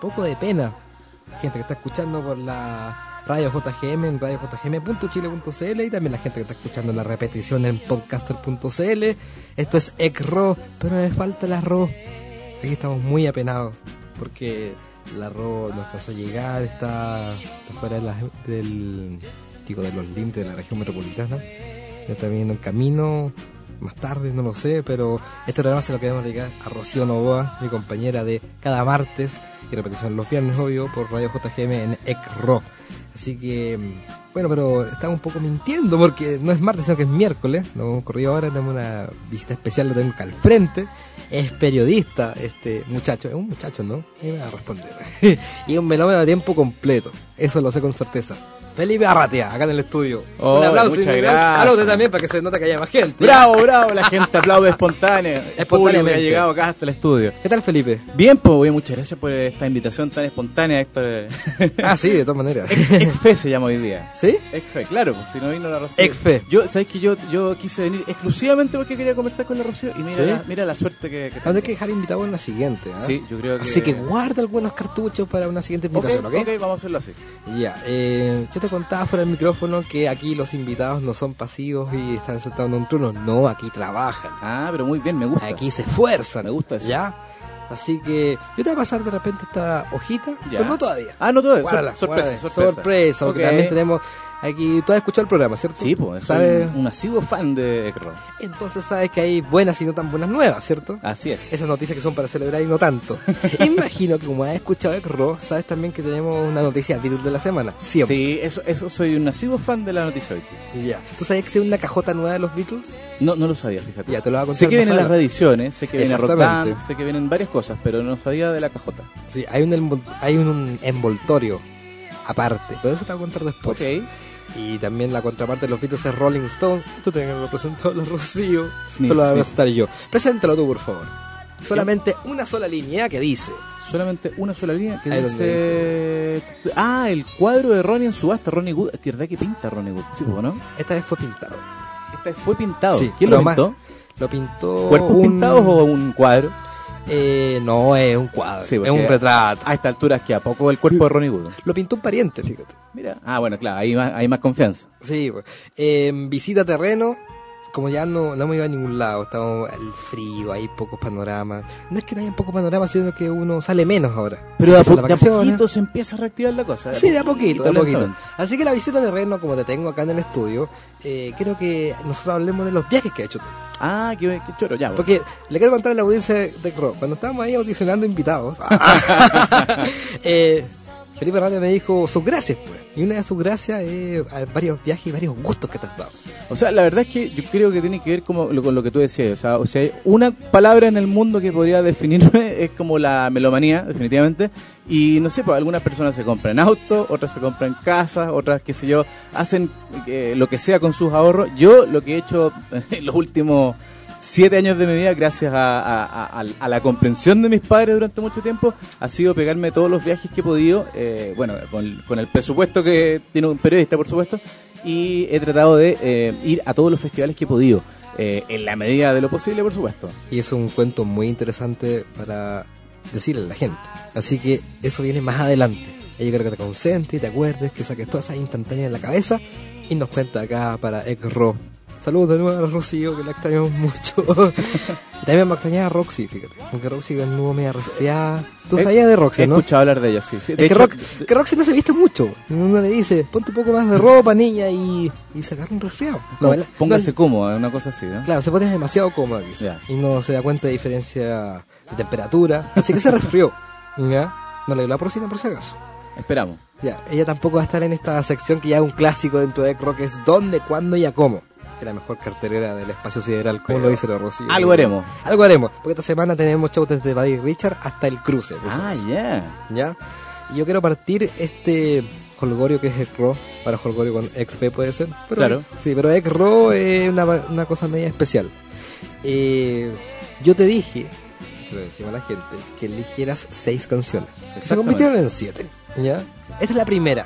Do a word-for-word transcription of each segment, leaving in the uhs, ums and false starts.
poco de pena. Gente que está escuchando por la radio J G M en radio j g m punto chile punto c l y también la gente que está escuchando la repetición en podcaster punto c l. Esto es E C R O, pero me falta el arroz. Aquí estamos muy apenados porque el arroz no alcanzó a llegar, está, está fuera de, la, del, digo, de los límites de la región metropolitana. Ya está viniendo en camino, más tarde, no lo sé, pero este programa se lo queremos dedicar a Rocío Novoa, mi compañera de cada martes y repetición los viernes, obvio, por Radio J G M en E C R O. Así que, bueno, pero estamos un poco mintiendo porque no es martes, sino que es miércoles. Nos hemos corrido ahora, tenemos una visita especial, lo tengo acá al frente. Es periodista este muchacho, es un muchacho, ¿no? Y me va a responder. Y es un melómano a tiempo completo, eso lo sé con certeza. Felipe Arratia, acá en el estudio. Oh, un aplauso. Muchas gracias. Aplaude también para que se note que haya más gente. Bravo, bravo, la gente aplaude espontánea. Espontáneamente. Ha llegado acá hasta el estudio. ¿Qué tal, Felipe? Bien, pues, muchas gracias por esta invitación tan espontánea. Esta de... Ah, sí, de todas maneras. Exfe se llama hoy día. ¿Sí? Exfe, claro, pues si no vino la Rocío. Exfe. Yo, ¿sabes que yo, yo quise venir exclusivamente porque quería conversar con la Rocío? Y mira, ¿sí? la, mira la suerte que, que tengo. Hay que dejar invitado en la siguiente, ¿eh? Sí, yo creo que... Así que guarda algunos cartuchos para una siguiente invitación, ¿ok? Ok, okay, vamos a hacerlo así. Ya, eh, yo te contaba fuera del micrófono que aquí los invitados no son pasivos y están sentados en un trono. No, aquí trabajan. Ah, pero muy bien, me gusta. Aquí se esfuerzan. Me gusta eso. ¿Ya? Así que yo te voy a pasar de repente esta hojita, ya. pero no todavía. Ah, no todavía. Guárdala, sorpresa, guárdala. sorpresa. Sorpresa, porque okay. También tenemos aquí... Tú has escuchado el programa, ¿cierto? Sí, pues, ¿sabes? Soy un asiduo fan de E C R O. Entonces sabes que hay buenas y no tan buenas nuevas, ¿cierto? Así es. Esas noticias que son para celebrar y no tanto. Imagino que como has escuchado E C R O, sabes también que tenemos una noticia Beatles de la semana. Siempre. Sí, eso, eso soy un asiduo fan de la noticia hoy. Ya. ¿Tú sabías que hay una cajota nueva de los Beatles? No, no lo sabía, fíjate. Ya, te lo voy a contar. Sé que vienen las reediciones, sé que viene Rock Band, sé que vienen varias cosas, pero no sabía de la cajota. Sí, hay un, envol- hay un envoltorio aparte, pero eso te voy a contar después. Ok. Y también la contraparte de los Beatles es Rolling Stone. Esto tiene que representar a Rocío. Sniff, Esto lo voy a sí. presentar yo. Preséntalo tú, por favor. Solamente una sola línea que dice. Solamente una sola línea que Ahí dice... dice... Ah, el cuadro de Ronnie en subasta. Ronnie Wood. Es que verdad que pinta Ronnie Wood. Sí, ¿no? Esta vez fue pintado. Esta vez fue pintado. Sí, ¿quién lo pintó? Más, lo pintó. ¿Cuerpos un... pintados o un cuadro? Eh, no, es un cuadro, sí, es un retrato. A esta altura es que a poco el cuerpo de Ronnie Wood. Lo pintó un pariente, fíjate. Mira, ah, bueno, claro, hay más, hay más confianza. Sí, pues. Eh, visita terreno, como ya no, no hemos ido a ningún lado, estamos al frío, hay pocos panoramas. No es que no haya pocos panoramas, sino que uno sale menos ahora. Pero de a, po- de a poquito se empieza a reactivar la cosa. Sí, de a poquito, de a poquito. Así que la visita terreno, como te tengo acá en el estudio, eh, creo que nosotros hablemos de los viajes que ha hecho tú. Ah, qué, qué choro, ya. Bueno. Porque le quiero contar a la audiencia de E C R O. Cuando estábamos ahí audicionando invitados, eh, Felipe Arratia me dijo sus gracias, pues. Y una de sus gracias es varios viajes y varios gustos que te has dado. O sea, la verdad es que yo creo que tiene que ver como, lo, con lo que tú decías. O sea, o sea, una palabra en el mundo que podría definirme es como la melomanía, definitivamente. Y no sé, pues algunas personas se compran autos, otras se compran casas, otras, qué sé yo, hacen eh, lo que sea con sus ahorros. Yo lo que he hecho en los últimos siete años de mi vida, gracias a, a, a, a la comprensión de mis padres durante mucho tiempo, ha sido pegarme todos los viajes que he podido, eh, bueno, con, con el presupuesto que tiene un periodista, por supuesto, y he tratado de eh, ir a todos los festivales que he podido, eh, en la medida de lo posible, por supuesto. Y es un cuento muy interesante para decirle a la gente, así que eso viene más adelante. Yo creo que te concentres y te acuerdes, que saques todas esas instantáneas en la cabeza y nos cuenta acá para E C R O. Saludos de nuevo a Rocío, que la extrañamos mucho. Y también me extrañaba a Roxy, fíjate. Aunque Roxy de nuevo media resfriada. Tú sabías de Roxy, ¿no? He escuchado hablar de ella, sí. sí. De es hecho, que, Rox, que Roxy no se viste mucho. Uno le dice, ponte un poco más de ropa, niña, y, y se agarra un resfriado. No, póngase no, cómoda, una cosa así, ¿no? Claro, se pone demasiado cómoda, dice. Yeah. Y no se da cuenta de diferencia de temperatura. Así que se resfrió. ¿Ya? No le dio la porcina por si acaso. Esperamos. Ya, ella tampoco va a estar en esta sección que ya es un clásico dentro de E C R O, que es dónde, cuándo y a cómo. Que la mejor carterera del espacio sideral, como lo dice la Rocío. Algo haremos. Algo haremos, porque esta semana tenemos shows desde Buddy Richard hasta el cruce. Ah, ya. Yeah. ¿Ya? Y yo quiero partir este holgorio que es E C R O, para holgorio con E C F E puede ser. Pero, claro. Sí, pero E C R O es una, una cosa media especial. Eh, yo te dije, se lo decimos a la gente, que eligieras seis canciones. Que se convirtieron en siete. ¿Ya? Esta es la primera.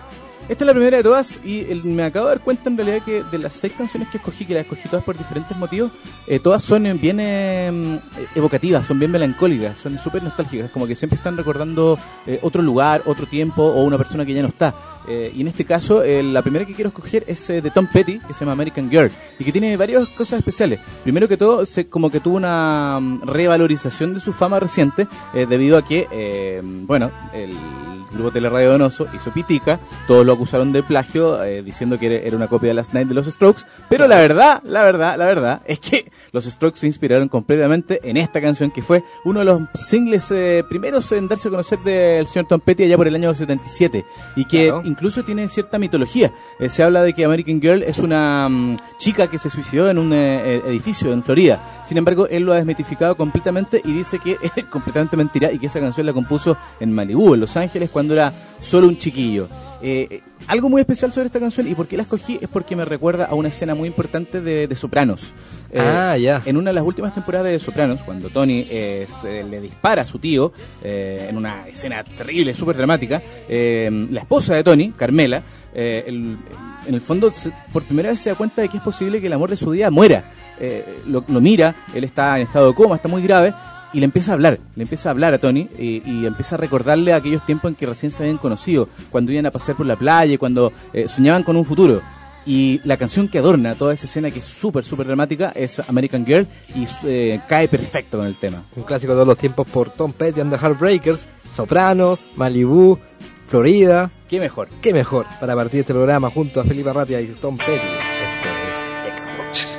Esta es la primera de todas y el, me acabo de dar cuenta en realidad que de las seis canciones que escogí, que las escogí todas por diferentes motivos, eh, todas son eh, bien eh, evocativas, son bien melancólicas, son súper nostálgicas, como que siempre están recordando eh, otro lugar, otro tiempo o una persona que ya no está. Eh, y en este caso, eh, la primera que quiero escoger es eh, de Tom Petty, que se llama American Girl, y que tiene varias cosas especiales. Primero que todo, se, como que tuvo una um, revalorización de su fama reciente, eh, debido a que, eh, bueno, el grupo Teleradio Donoso hizo pitica, todos lo acusaron de plagio, eh, diciendo que era una copia de Last Night de los Strokes, pero la verdad, la verdad, la verdad, es que los Strokes se inspiraron completamente en esta canción, que fue uno de los singles eh, primeros en darse a conocer del señor Tom Petty allá por el año setenta y siete, y que claro, incluso tiene cierta mitología. Eh, se habla de que American Girl es una um, chica que se suicidó en un eh, edificio en Florida. Sin embargo, él lo ha desmitificado completamente y dice que es completamente mentira y que esa canción la compuso en Malibú, en Los Ángeles, cuando era solo un chiquillo. Eh, algo muy especial sobre esta canción, y por qué la escogí, es porque me recuerda a una escena muy importante de, de Sopranos. Eh, ah, ya. En una de las últimas temporadas de Sopranos, cuando Tony eh, se, le dispara a su tío, eh, en una escena terrible, súper dramática, eh, la esposa de Tony, Carmela, eh, el, en el fondo se, por primera vez se da cuenta de que es posible que el amor de su día muera. Eh, lo, lo mira, él está en estado de coma, está muy grave, y le empieza a hablar, le empieza a hablar a Tony y, y empieza a recordarle aquellos tiempos en que recién se habían conocido, cuando iban a pasear por la playa, cuando eh, soñaban con un futuro. Y la canción que adorna toda esa escena, que es súper, súper dramática, es American Girl, y eh, cae perfecto con el tema. Un clásico de todos los tiempos por Tom Petty and the Heartbreakers, Sopranos, Malibú, Florida. ¿Qué mejor? ¿Qué mejor para partir este programa junto a Felipe Arratia y Tom Petty? Esto es Echo.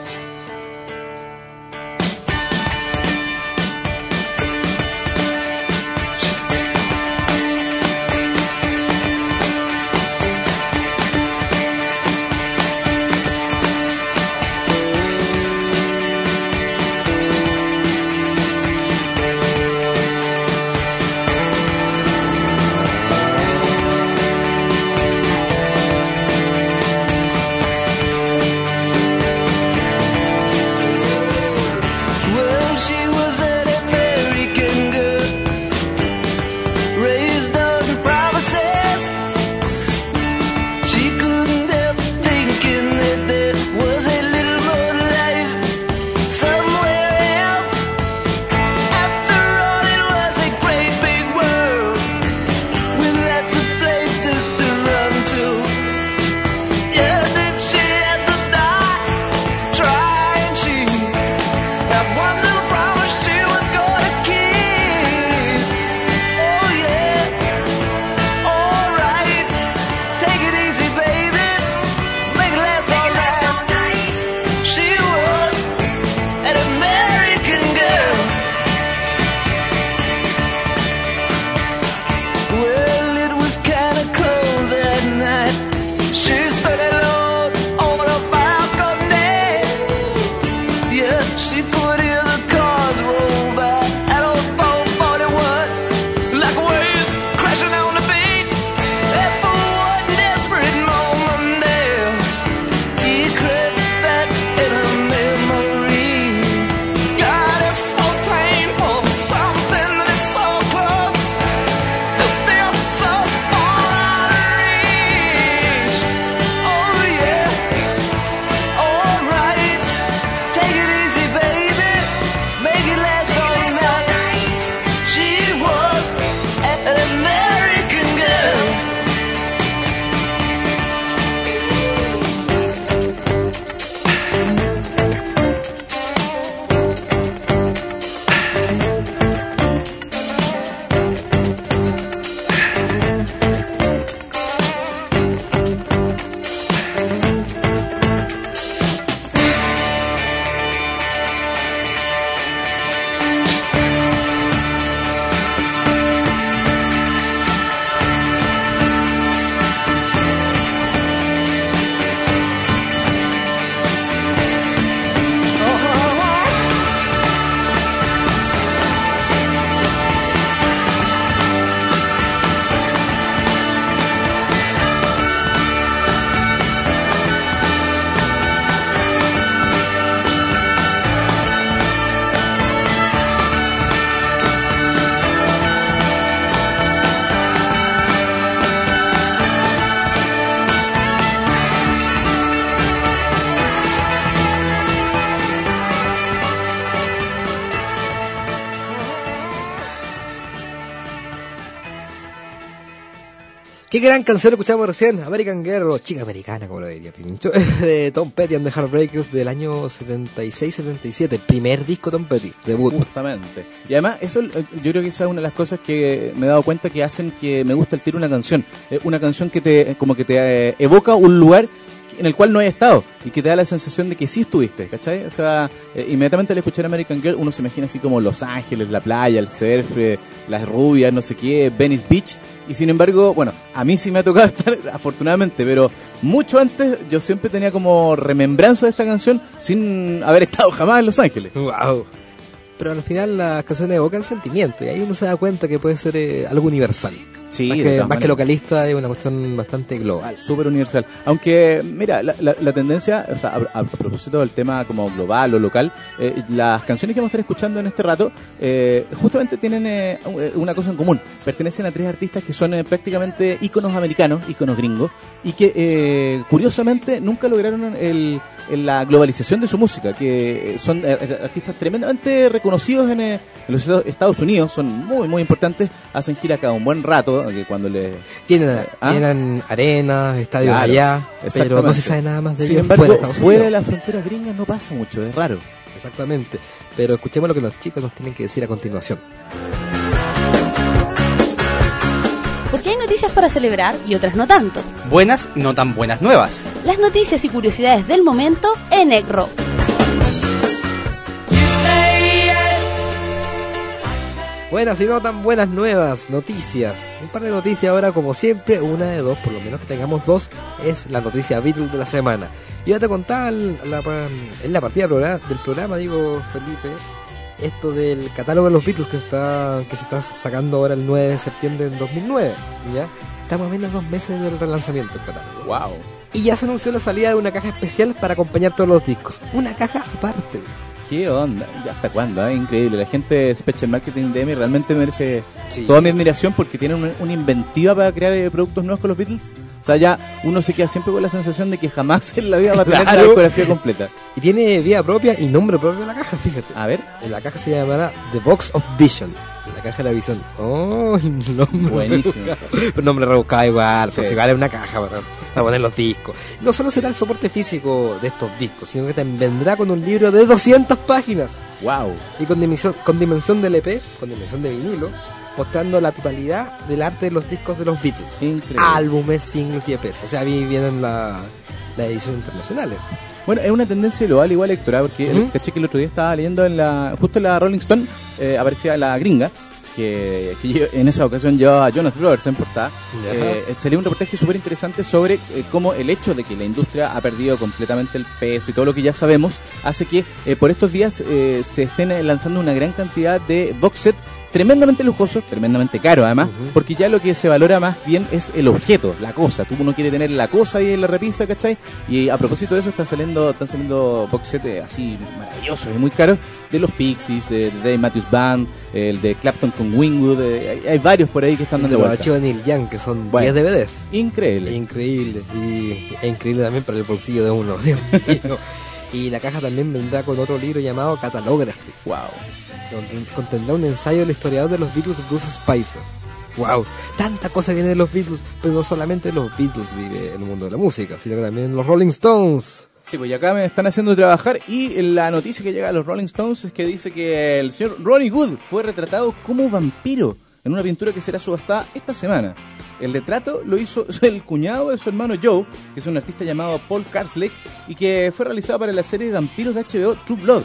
Qué gran canción escuchamos recién, American Girl, o Chica Americana, como lo diría Pincho, de Tom Petty and the Heartbreakers del año setenta y seis setenta y siete, primer disco Tom Petty, debut. Justamente. Y además, eso yo creo que esa es una de las cosas que me he dado cuenta que hacen que me gusta el tiro una canción. Una canción que te como que te eh, evoca un lugar en el cual no hay estado y que te da la sensación de que sí estuviste, ¿cachai? O sea, eh, inmediatamente al escuchar American Girl uno se imagina así como Los Ángeles, la playa, el surf, eh, las rubias, no sé qué, Venice Beach, y sin embargo, bueno, a mí sí me ha tocado estar, afortunadamente, pero mucho antes yo siempre tenía como remembranza de esta canción sin haber estado jamás en Los Ángeles. Wow. Pero al final las canciones evocan sentimiento y ahí uno se da cuenta que puede ser eh, algo universal. Sí, más que, más que localista, es una cuestión bastante global. Súper universal. Aunque, mira, la, la, la tendencia, o sea, a, a propósito del tema como global o local, eh, las canciones que vamos a estar escuchando en este rato, eh, justamente tienen eh, una cosa en común. Pertenecen a tres artistas que son eh, prácticamente íconos americanos, íconos gringos, y que, eh, curiosamente, nunca lograron el, el, la globalización de su música, que son eh, artistas tremendamente reconocidos en, eh, en los Estados Unidos, son muy, muy importantes, hacen gira cada un buen rato, que cuando le tienen, ¿Ah? tienen arenas, estadios claro, allá, pero no se sabe nada más de Sin ellos embargo, fuera de Estados fuera de Unidos. las fronteras gringas no pasa mucho, es raro. Exactamente, pero escuchemos lo que los chicos nos tienen que decir a continuación. Porque hay noticias para celebrar y otras no tanto. Buenas y no tan buenas nuevas. Las noticias y curiosidades del momento en E C R O. Buenas y no tan buenas nuevas, noticias. Un par de noticias ahora, como siempre, una de dos, por lo menos que tengamos dos, es la noticia Beatles de la semana. Y ya te contaba en la, en la partida del programa, digo, Felipe, esto del catálogo de los Beatles que está que se está sacando ahora el nueve de septiembre del dos mil nueve, ¿ya? Estamos a menos de dos meses del relanzamiento del catálogo. Wow. Y ya se anunció la salida de una caja especial para acompañar todos los discos. Una caja aparte. ¿Qué onda? ¿Hasta cuándo? ¿Eh? Increíble. La gente de Special Marketing de E M I realmente merece sí. toda mi admiración porque tienen una, una inventiva para crear eh, productos nuevos con los Beatles. O sea, ya uno se queda siempre con la sensación de que jamás en la vida va a tener claro. la discografía completa. Y tiene vida propia y nombre propio la caja, fíjate. A ver. En la caja se llamará The Box of Vision. La caja de la visión. Oh, el nombre buenísimo. Un nombre rebuscado igual, sí. pues igual es una caja para, para poner los discos. No solo será el soporte físico de estos discos, sino que también vendrá con un libro de doscientas páginas. Wow. Y con dimensión, con dimensión de L P, con dimensión de vinilo, mostrando la totalidad del arte de los discos de los Beatles. Increíble. Álbumes, singles y E Pes. O sea, ahí vienen la, las ediciones internacionales. Bueno, es una tendencia global igual, Héctor, ¿eh? Porque ¿Mm? el, caché que el otro día estaba leyendo en la, justo en la Rolling Stone, eh, aparecía la gringa, que, que yo, en esa ocasión llevaba a Jonas Brothers en portada. Eh, salió un reportaje súper interesante sobre eh, cómo el hecho de que la industria ha perdido completamente el peso y todo lo que ya sabemos hace que eh, por estos días eh, se estén eh, lanzando una gran cantidad de box set tremendamente lujosos, tremendamente caros además, uh-huh. porque ya lo que se valora más bien es el objeto, la cosa. Tú uno quiere tener la cosa ahí en la repisa, ¿cachai? Y a propósito de eso están saliendo están saliendo box set eh, así maravillosos y muy caros de los Pixies, eh, de Dave Matthews Band, eh, el de Clapton con Wingwood, eh, hay, hay varios por ahí que están dando de vuelta. Los Neil Young, que son bueno, diez D V Ds. Increíble. Increíble. Y es increíble también para el bolsillo de uno. Y la caja también vendrá con otro libro llamado Catalography. Wow. Contendrá un ensayo del historiador de los Beatles, Bruce Spicer. Wow, tanta cosa viene de los Beatles, pero no solamente los Beatles vive en el mundo de la música, sino que también los Rolling Stones. Sí, pues acá me están haciendo trabajar y la noticia que llega a los Rolling Stones es que dice que el señor Ronnie Wood fue retratado como vampiro en una pintura que será subastada esta semana. El retrato lo hizo el cuñado de su hermano Joe, que es un artista llamado Paul Karslake, y que fue realizado para la serie de vampiros de H B O True Blood.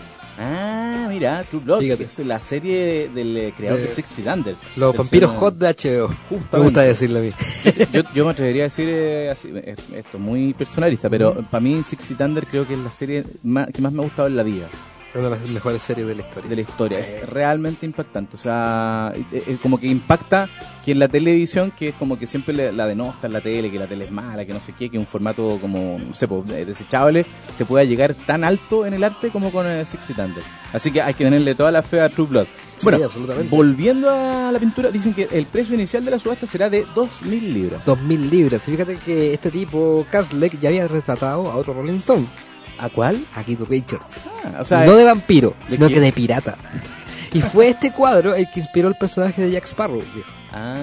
Ah, mira, True Blood, Fíjate. que es la serie del creador de, de Six Feet Under. Los vampiros señor... hot de H B O. Justamente. Me gusta decirle a mí. Yo, yo me atrevería a decir eh, así, esto muy personalista, pero mm. para mí Six Feet Under creo que es la serie más, que más me ha gustado en la vida. Es una de las mejores series de la historia. De la historia, sí. Es realmente impactante. O sea, es como que impacta que en la televisión, que es como que siempre la denostan la tele, que la tele es mala, que no sé qué, que un formato como, no sé, desechable, se pueda llegar tan alto en el arte como con el Six Feet Under. Así que hay que tenerle toda la fe a True Blood. Sí, bueno, absolutamente. Volviendo a la pintura, dicen que el precio inicial de la subasta será de dos mil libras. dos mil libras. Y fíjate que este tipo, Karslake, ya había retratado a otro Rolling Stone. ¿A cuál? A Keith Richards. Ah, o sea, no de vampiro, ¿de sino qué? que de pirata. Y fue este cuadro el que inspiró el personaje de Jack Sparrow. Ah.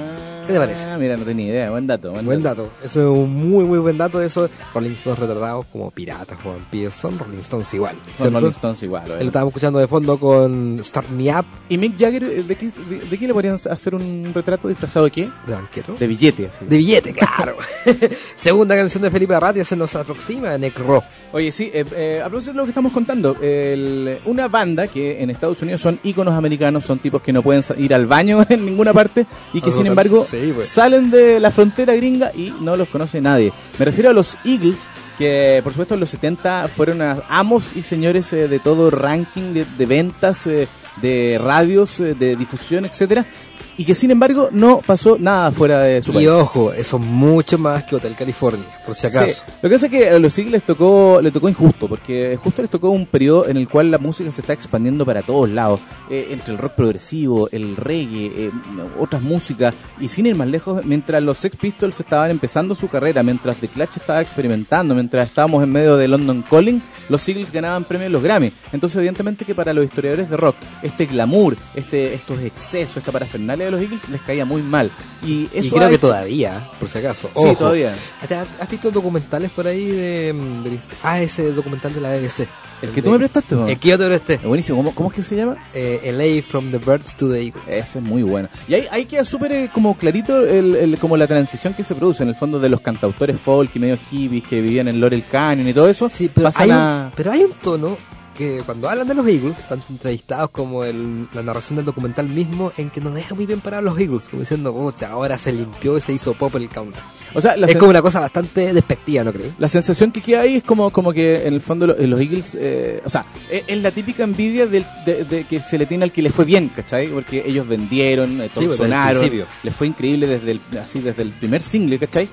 ¿Qué te parece? Ah, mira, no tenía idea. Buen dato. Buen, Buen dato. Eso es un muy, muy buen dato. Eso, Rolling Stones retratados como piratas o vampiros. Son Rolling Stones igual. Son ¿cierto? Rolling Stones igual. Lo estábamos escuchando de fondo con Start Me Up, ¿Y Mick Jagger, eh, de qué, de, de qué le podrían hacer un retrato disfrazado de qué? de banquero. De billete, así. De billete, claro. Segunda canción de Felipe Arratia se nos aproxima, Necro. Oye, sí, eh, eh, a propósito de lo que estamos contando, el- una banda que en Estados Unidos son íconos americanos, son tipos que no pueden sa- ir al baño en ninguna parte y que Ah, sin no, embargo sí, pues. salen de la frontera gringa y no los conoce nadie. Me refiero a los Eagles, que por supuesto en los setenta fueron a- amos y señores eh, de todo ranking de, de ventas, eh, de radios, eh, de difusión, etcétera, y que sin embargo no pasó nada fuera de su Y país. ojo, eso es mucho más que Hotel California, por si acaso. Sí. Lo que pasa es que a los Eagles les tocó, le tocó injusto, porque justo les tocó un periodo en el cual la música se está expandiendo para todos lados, eh, entre el rock progresivo, el reggae, eh, otras músicas, y sin ir más lejos, mientras los Sex Pistols estaban empezando su carrera, mientras The Clash estaba experimentando, mientras estábamos en medio de London Calling, los Eagles ganaban premios en los Grammy. Entonces evidentemente que para los historiadores de rock, este glamour, este, estos excesos, esta parafernalia de los Eagles les caía muy mal. Y eso Y creo ha que hecho- todavía, por si acaso. Sí, Ojo. todavía. ¿Has has visto documentales por ahí de, de- Ah, ese documental de la B B C? El que tú me prestaste, ¿no? El que yo te presté. Es buenísimo. ¿Cómo, ¿Cómo es que se llama? Eh, L A From the Birds to the Eagles. Ese es muy bueno. Y ahí, ahí queda súper eh, como clarito el, el- como la transición que se produce en el fondo de los cantautores folk y medio hippies que vivían en Laurel Canyon y todo eso. Sí, pero pasan hay, a... un, pero hay un tono que cuando hablan de los Eagles, tanto entrevistados como el, la narración del documental mismo, en que nos deja muy bien parados los Eagles, como diciendo, pucha, ahora se limpió y se hizo pop el country. O sea, la, Es sen- como una cosa bastante despectiva, ¿no crees? la sensación que queda ahí es como, como que en el fondo lo- los Eagles, eh, o sea, es, es la típica envidia del- de, de que se le tiene al que le fue bien, ¿cachai? Porque ellos vendieron, eh, todos Sí, pues, desde el sonaron, principio. les fue increíble desde el, así desde el primer single, ¿cachai?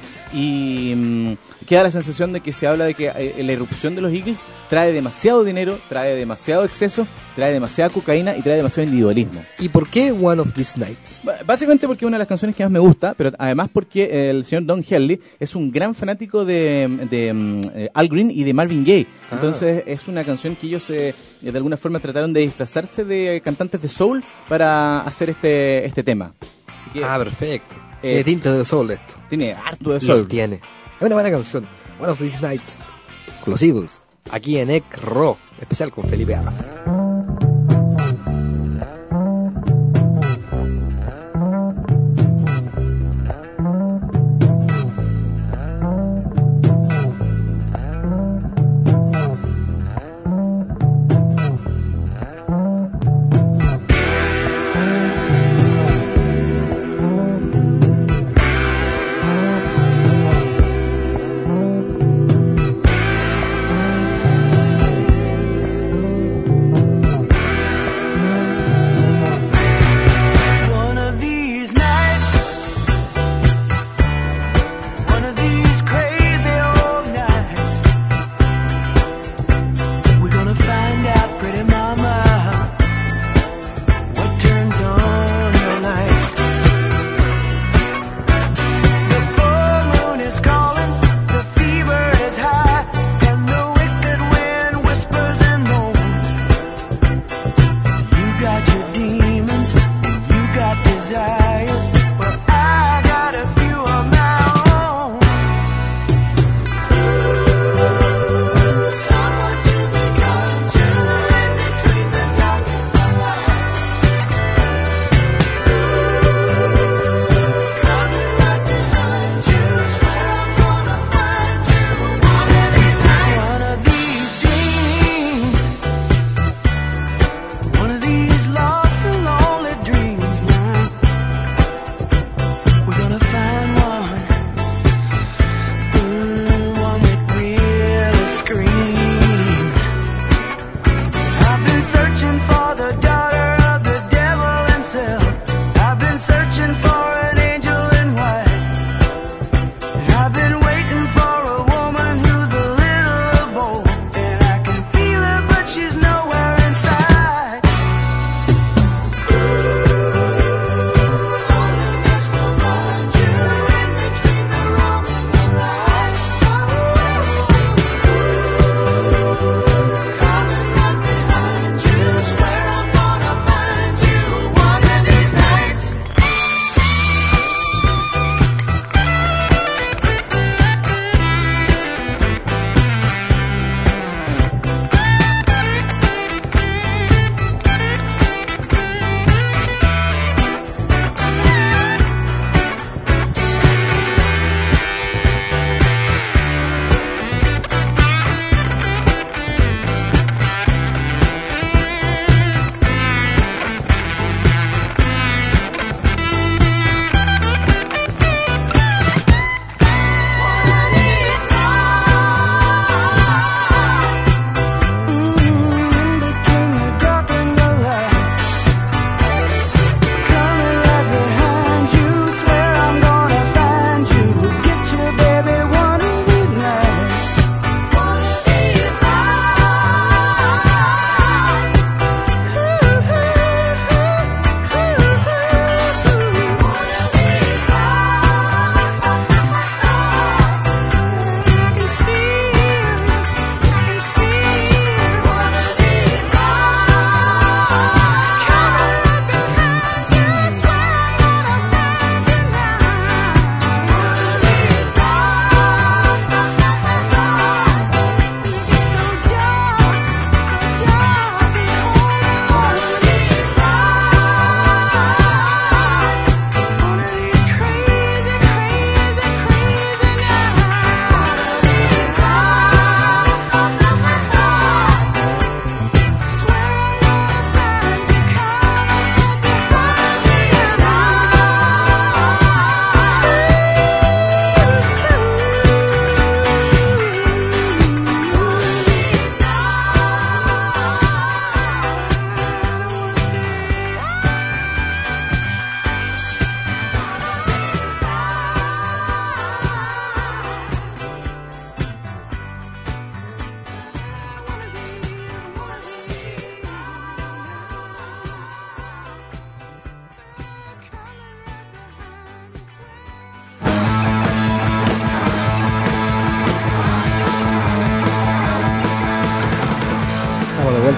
Y mm, queda la sensación de que se habla de que eh, la irrupción de los Eagles trae demasiado dinero, trae demasiado exceso, trae demasiada cocaína y trae demasiado individualismo. ¿Y por qué One of These Nights? B- Básicamente porque es una de las canciones que más me gusta, pero además porque el señor Don Henley es un gran fanático de, de, mm, eh, Al Green y de Marvin Gaye. Ah. Entonces es una canción que ellos eh, de alguna forma trataron de disfrazarse de cantantes de soul para hacer este, este tema. Así que Ah, perfecto. Eh, Tiene tinta de soul esto. tiene harto de Lo soul. tiene. Es una buena canción. One of These Nights. Con los Eagles. Aquí en E C R O. Especial con Felipe Arratia.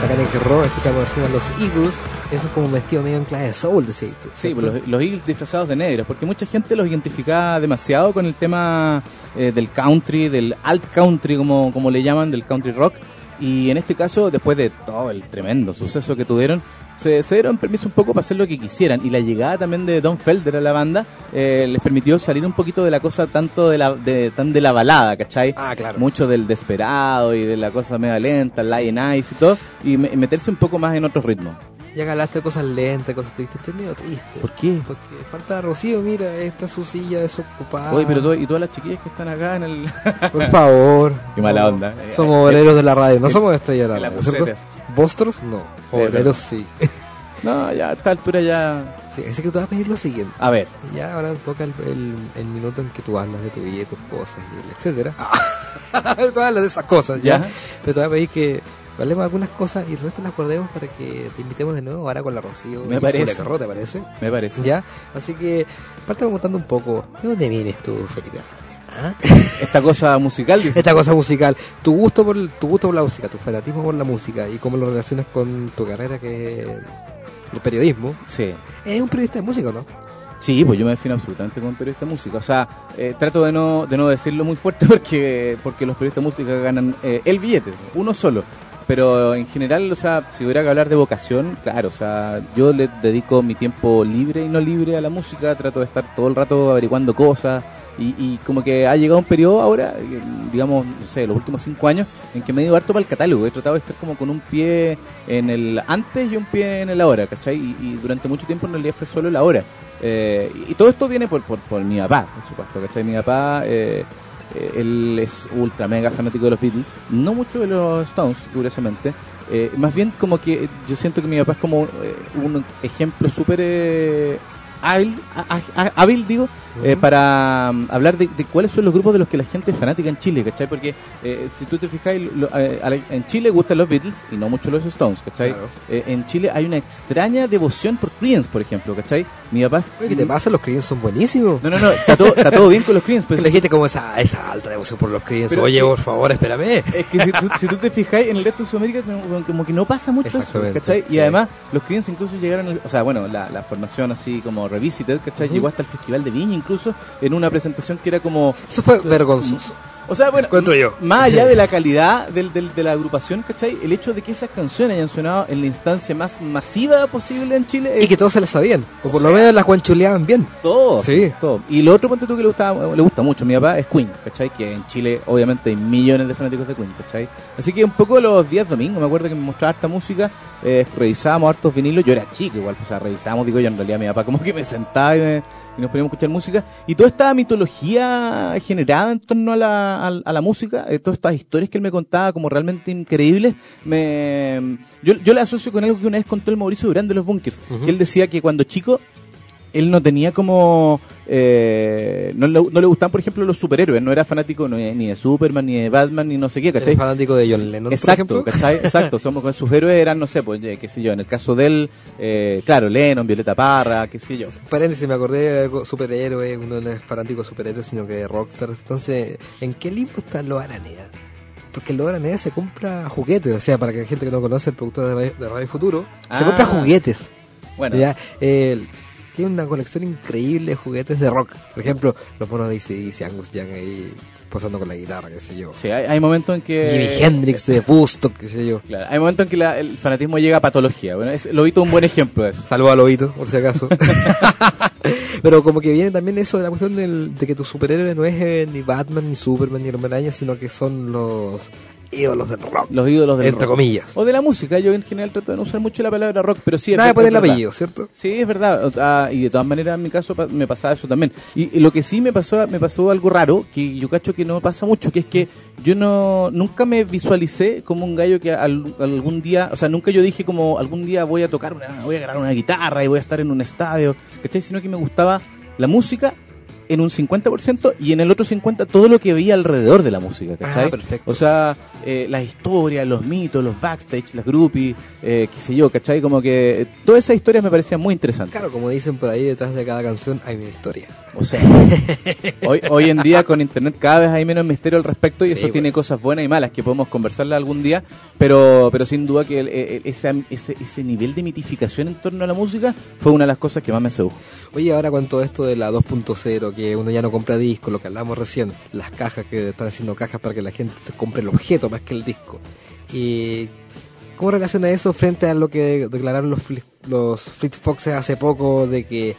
acá en el rock escuchamos versión a los Eagles. Eso es como un vestido medio en clave de soul, decís tú. Sí, pues los, los Eagles disfrazados de negros, porque mucha gente los identificaba demasiado con el tema eh, del country, del alt country, como, como le llaman, del country rock. Y en este caso, después de todo el tremendo suceso que tuvieron, se, se dieron permiso un poco para hacer lo que quisieran. Y la llegada también de Don Felder a la banda eh, les permitió salir un poquito de la cosa tanto de la de, tan de la balada, ¿cachai? Ah, claro. Mucho del desesperado y de la cosa media lenta, Lion Eyes y todo, y me, meterse un poco más en otros ritmos. Ya que hablaste de cosas lentas, cosas tristes, estoy medio triste. ¿Por qué? Porque falta Rocío, mira, esta es su silla desocupada. Oye, pero todo, y todas las chiquillas que están acá en el... Por favor. Qué mala somos, onda. Somos obreros de la radio, no el- somos estrellas de la el radio, ¿cierto? abusetas. ¿Vostros? No. Obreros sí. No, ya a esta altura ya... Sí, así que tú vas a pedir lo siguiente. A ver. Y ya ahora toca el, el, el minuto en que tú hablas de tu vida, tus cosas, y el etcétera. Tú hablas de esas cosas, ¿ya? Ya. Pero te voy a pedir que hablemos de algunas cosas y el resto las guardemos para que te invitemos de nuevo ahora con la Rocío. Me y parece. Julia Carro, ¿te parece? Me parece. ¿Ya? Así que partamos contando un poco, ¿de dónde vienes tú, Felipe? ¿Ah? Esta cosa musical, dice. Esta cosa musical, tu gusto por tu gusto por la música, tu fanatismo por la música y cómo lo relacionas con tu carrera, que es el periodismo. Sí. Eres un periodista de música, ¿no? Sí, pues yo me defino absolutamente como periodista de música. O sea, eh, trato de no de no decirlo muy fuerte porque porque los periodistas de música ganan eh, el billete, uno solo. Pero en general, o sea, si hubiera que hablar de vocación, claro, o sea, yo le dedico mi tiempo libre y no libre a la música, trato de estar todo el rato averiguando cosas y, y como que ha llegado un periodo ahora, eh, digamos, no sé, los últimos cinco años, en que me he ido harto para el catálogo, he tratado de estar como con un pie en el antes y un pie en el ahora, ¿cachai? Y, y durante mucho tiempo en realidad fue solo el ahora. Eh, y, y todo esto viene por, por, por mi papá, por supuesto, ¿cachai? Mi papá... Eh, Eh, él es ultra mega fanático de los Beatles, no mucho de los Stones, curiosamente. Eh, más bien como que yo siento que mi papá es como eh, un ejemplo súper eh, hábil, á- á- hábil, digo, eh, para um, hablar de, de cuáles son los grupos de los que la gente es fanática en Chile, ¿cachai? Porque eh, si tú te fijas, lo- eh, a la- en Chile gustan los Beatles y no mucho los Stones, ¿cachai? Claro. Eh, en Chile hay una extraña devoción por Creedence, por ejemplo, ¿cachai? Mi papá... Oye, ¿qué te pasa? Los Creedence son buenísimos. No, no, no, está todo, está todo bien con los Creedence, pero... Le dijiste como esa, esa alta devoción por los Creedence. Pero Oye, es que- por favor, espérame. Es que si tú, si tú te fijas en el resto de Sudamérica, como, como que no pasa mucho eso, Exactamente, ¿cachai? Y sí. además, los Creedence incluso llegaron, al- o sea, bueno, la, la formación así como Revisited, ¿cachai? Ujú. Llegó hasta el Festival de Viña incluso, en una presentación que era como... Eso fue vergonzoso. O sea, bueno, Encuentro yo. más allá de la calidad del, del- de la agrupación, ¿cachai? El hecho de que esas canciones hayan sonado en la instancia más masiva posible en Chile... Y es que todos se las sabían. O por sea- lo menos las guanchuleaban bien. todo, Sí. todo. Y lo otro ponte tú que le gusta, le gusta mucho a mi papá es Queen, ¿cachai? Que en Chile obviamente hay millones de fanáticos de Queen, ¿cachai? Así que un poco los días domingos, me acuerdo que me mostraba harta música, eh, revisábamos hartos vinilos, yo era chico igual, o sea, revisábamos, digo yo, en realidad mi papá como que me sentaba y, me- y nos poníamos a escuchar música, y toda esta mitología generada en torno a la, a, a la música, eh, todas estas historias que él me contaba como realmente increíbles, me yo, yo le asocio con algo que una vez contó el Mauricio Durán de los Bunkers, Ujú. que él decía que cuando chico él no tenía como eh, no, le, no le gustaban, por ejemplo, los superhéroes, no era fanático no, ni de Superman, ni de Batman, ni no sé qué, ¿cachai? ¿Eres fanático de John Lennon, por Exacto, ejemplo? ¿cachai? Exacto, somos con sus héroes eran, no sé, pues, eh, qué sé yo, en el caso de él, eh, claro, Lennon, Violeta Parra, qué sé yo. Paréntesis, me acordé de algo superhéroe, uno no es fanático de superhéroes, sino que de rockstars. Entonces, ¿en qué limbo está Loa Araneda? Porque Loa Araneda se compra juguetes, o sea, para que la gente que no conoce el productor de Radio, de Radio Futuro, se Ah. compra juguetes. Bueno, Ya, él tiene una colección increíble de juguetes de rock. Por ejemplo, los monos de A C D C, Angus Young ahí posando con la guitarra, qué sé yo. sí, hay, hay momentos en que... Jimi Hendrix de Busto, qué sé yo. Claro, hay momentos en que la- el fanatismo llega a patología. Bueno, es, Lobito es un buen ejemplo de eso. Saludos a Lobito, por si acaso. Pero como que viene también eso de la cuestión del- de que tu superhéroe no es eh, ni Batman, ni Superman, ni Hombre Araña, sino que son los ídolos del rock. Los ídolos del Entre rock. comillas. O de la música, yo en general trato de no usar mucho la palabra rock, pero sí es Nada de ver- poner el es verdad. apellido, ¿cierto? Sí, es verdad. O sea, y de todas maneras, en mi caso pa- me pasaba eso también. Y, y lo que sí me pasó, me pasó algo raro, que yo cacho que no pasa mucho, que es que yo no nunca me visualicé como un gallo que al- algún día, o sea, nunca yo dije como algún día voy a tocar, una, voy a agarrar una guitarra y voy a estar en un estadio, ¿cachai? Sino que me gustaba la música en un cincuenta por ciento y en el otro cincuenta por ciento todo lo que veía alrededor de la música, ¿cachai? Ah, perfecto. O sea, eh, las historias, los mitos, los backstage, las groupies, eh, qué sé yo, ¿cachai? Como que eh, todas esas historias me parecían muy interesantes. Claro, como dicen por ahí, detrás de cada canción hay una historia. O sea, hoy, hoy en día con internet cada vez hay menos misterio al respecto y Sí, eso bueno. tiene cosas buenas y malas que podemos conversarla algún día, pero pero sin duda que el, el, ese, ese, ese nivel de mitificación en torno a la música fue una de las cosas que más me sedujo. Oye, ahora con todo esto de la dos punto cero, que uno ya no compra discos, lo que hablamos recién, las cajas que están haciendo cajas para que la gente se compre el objeto más que el disco. Y ¿cómo relaciona eso frente a lo que declararon los, Fli- los Fleet Foxes hace poco de que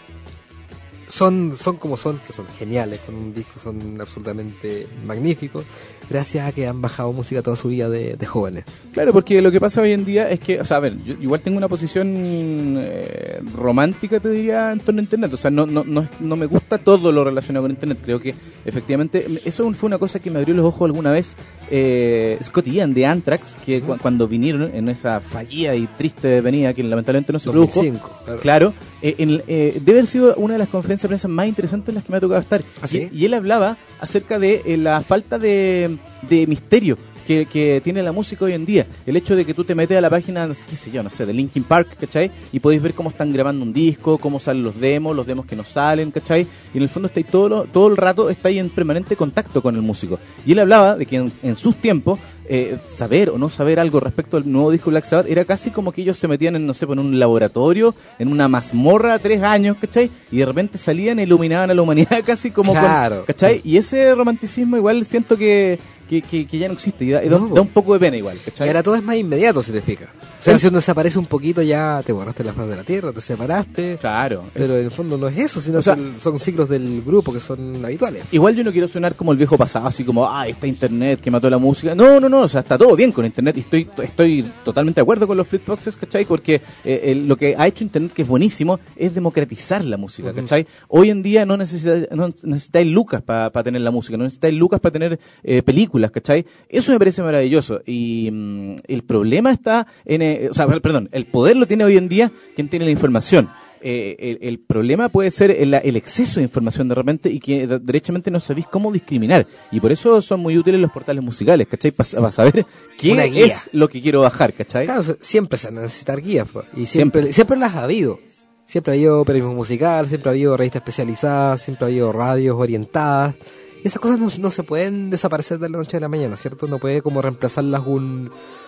son son como son, que son geniales, con un disco son absolutamente magníficos, gracias a que han bajado música toda su vida de, de jóvenes? Claro, porque lo que pasa hoy en día es que, o sea, a ver, yo igual tengo una posición eh, romántica, te diría, en torno a Internet. O sea, no, no, no, no me gusta todo lo relacionado con Internet. Creo que, efectivamente, eso fue una cosa que me abrió los ojos alguna vez eh, Scott Ian de Anthrax, que cu- cuando vinieron en esa fallida y triste venida que lamentablemente no se dos mil produjo. cinco, claro. Claro, eh, en, eh, debe haber sido una de las conferencias de prensa más interesantes en las que me ha tocado estar. ¿Ah, sí? y, y él hablaba acerca de eh, la falta de, de misterio que, que tiene la música hoy en día. El hecho de que tú te metes a la página, qué sé yo, no sé, de Linkin Park, ¿cachai? Y podéis ver cómo están grabando un disco, cómo salen los demos, los demos que no salen, ¿cachai? Y en el fondo estáis todo, lo- todo el rato estáis en permanente contacto con el músico. Y él hablaba de que en, en sus tiempos, eh, saber o no saber algo respecto al nuevo disco de Black Sabbath era casi como que ellos se metían en, no sé, en un laboratorio, en una mazmorra, tres años, ¿cachai? Y de repente salían e iluminaban a la humanidad casi como Claro. con, ¿cachai? Y ese romanticismo igual siento que Que, que, que ya no existe y da, No, da, po. da un poco de pena igual, Y ¿cachai? ahora todo es más inmediato, si te fijas. O sea, si uno desaparece un poquito, ya te borraste la faz de la tierra, te separaste. Claro. Pero en el fondo no es eso, sino O sea, que son ciclos del grupo que son habituales. Igual yo no quiero sonar como el viejo pasado, así como, ah, está internet que mató la música. No, no, no, o sea, está todo bien con internet y estoy estoy totalmente de acuerdo con los Fleet Foxes, ¿cachai? Porque eh, el- lo que ha hecho internet, que es buenísimo, es democratizar la música, Ujú. ¿cachai? Hoy en día no necesitáis, no necesitáis lucas para tener la música, no necesitáis lucas para tener eh, películas, ¿cachai? Eso me parece maravilloso y mm, el problema está en, eh, o sea, perdón, el poder lo tiene hoy en día quien tiene la información. Eh, el, el problema puede ser el, el exceso de información de repente y que de- derechamente no sabéis cómo discriminar. Y por eso son muy útiles los portales musicales, ¿cachai? Para saber qué Una guía. es lo que quiero bajar, ¿cachai? Claro, se- siempre se van a necesitar guías, pues, y siempre, siempre las ha habido. Siempre ha habido periodismo musical, siempre ha habido revistas especializadas, siempre ha habido radios orientadas. Y esas cosas no, no se pueden desaparecer de la noche a la mañana, ¿cierto? No puede como reemplazarlas un,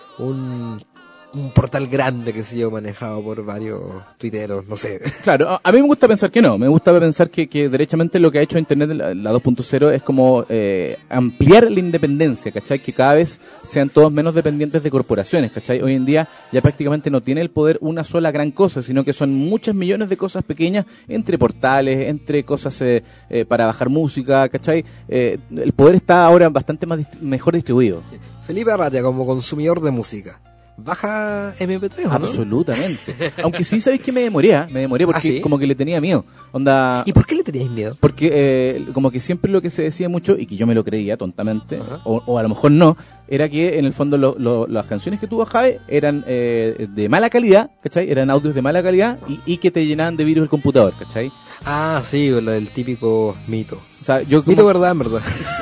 un, un portal grande, que se yo, manejado por varios tuiteros, no sé. Claro, a, a mí me gusta pensar que no, me gusta pensar que, que derechamente lo que ha hecho Internet, la, la dos punto cero, es como eh, ampliar la independencia, ¿cachai? Que cada vez sean todos menos dependientes de corporaciones, ¿cachai? Hoy en día ya prácticamente no tiene el poder una sola gran cosa, sino que son muchas millones de cosas pequeñas entre portales, entre cosas eh, eh, para bajar música, ¿cachai? Eh, el poder está ahora bastante más dist- mejor distribuido. Felipe Arratia, como consumidor de música, ¿baja eme pe tres o no? Absolutamente. Aunque sí, ¿sabéis que me demoré? ah? Me demoré porque ¿Ah, sí? como que le tenía miedo. Onda... ¿Y por qué le teníais miedo? Porque eh, como que siempre lo que se decía mucho, y que yo me lo creía tontamente, Ajá. o, o a lo mejor no, era que en el fondo lo- lo- las canciones que tú bajabas eran eh, de mala calidad, ¿cachai? Eran audios de mala calidad y, y que te llenaban de virus el computador, ¿cachai? Ah, sí, lo del típico mito. O sea, yo como- Mito verdad, en verdad.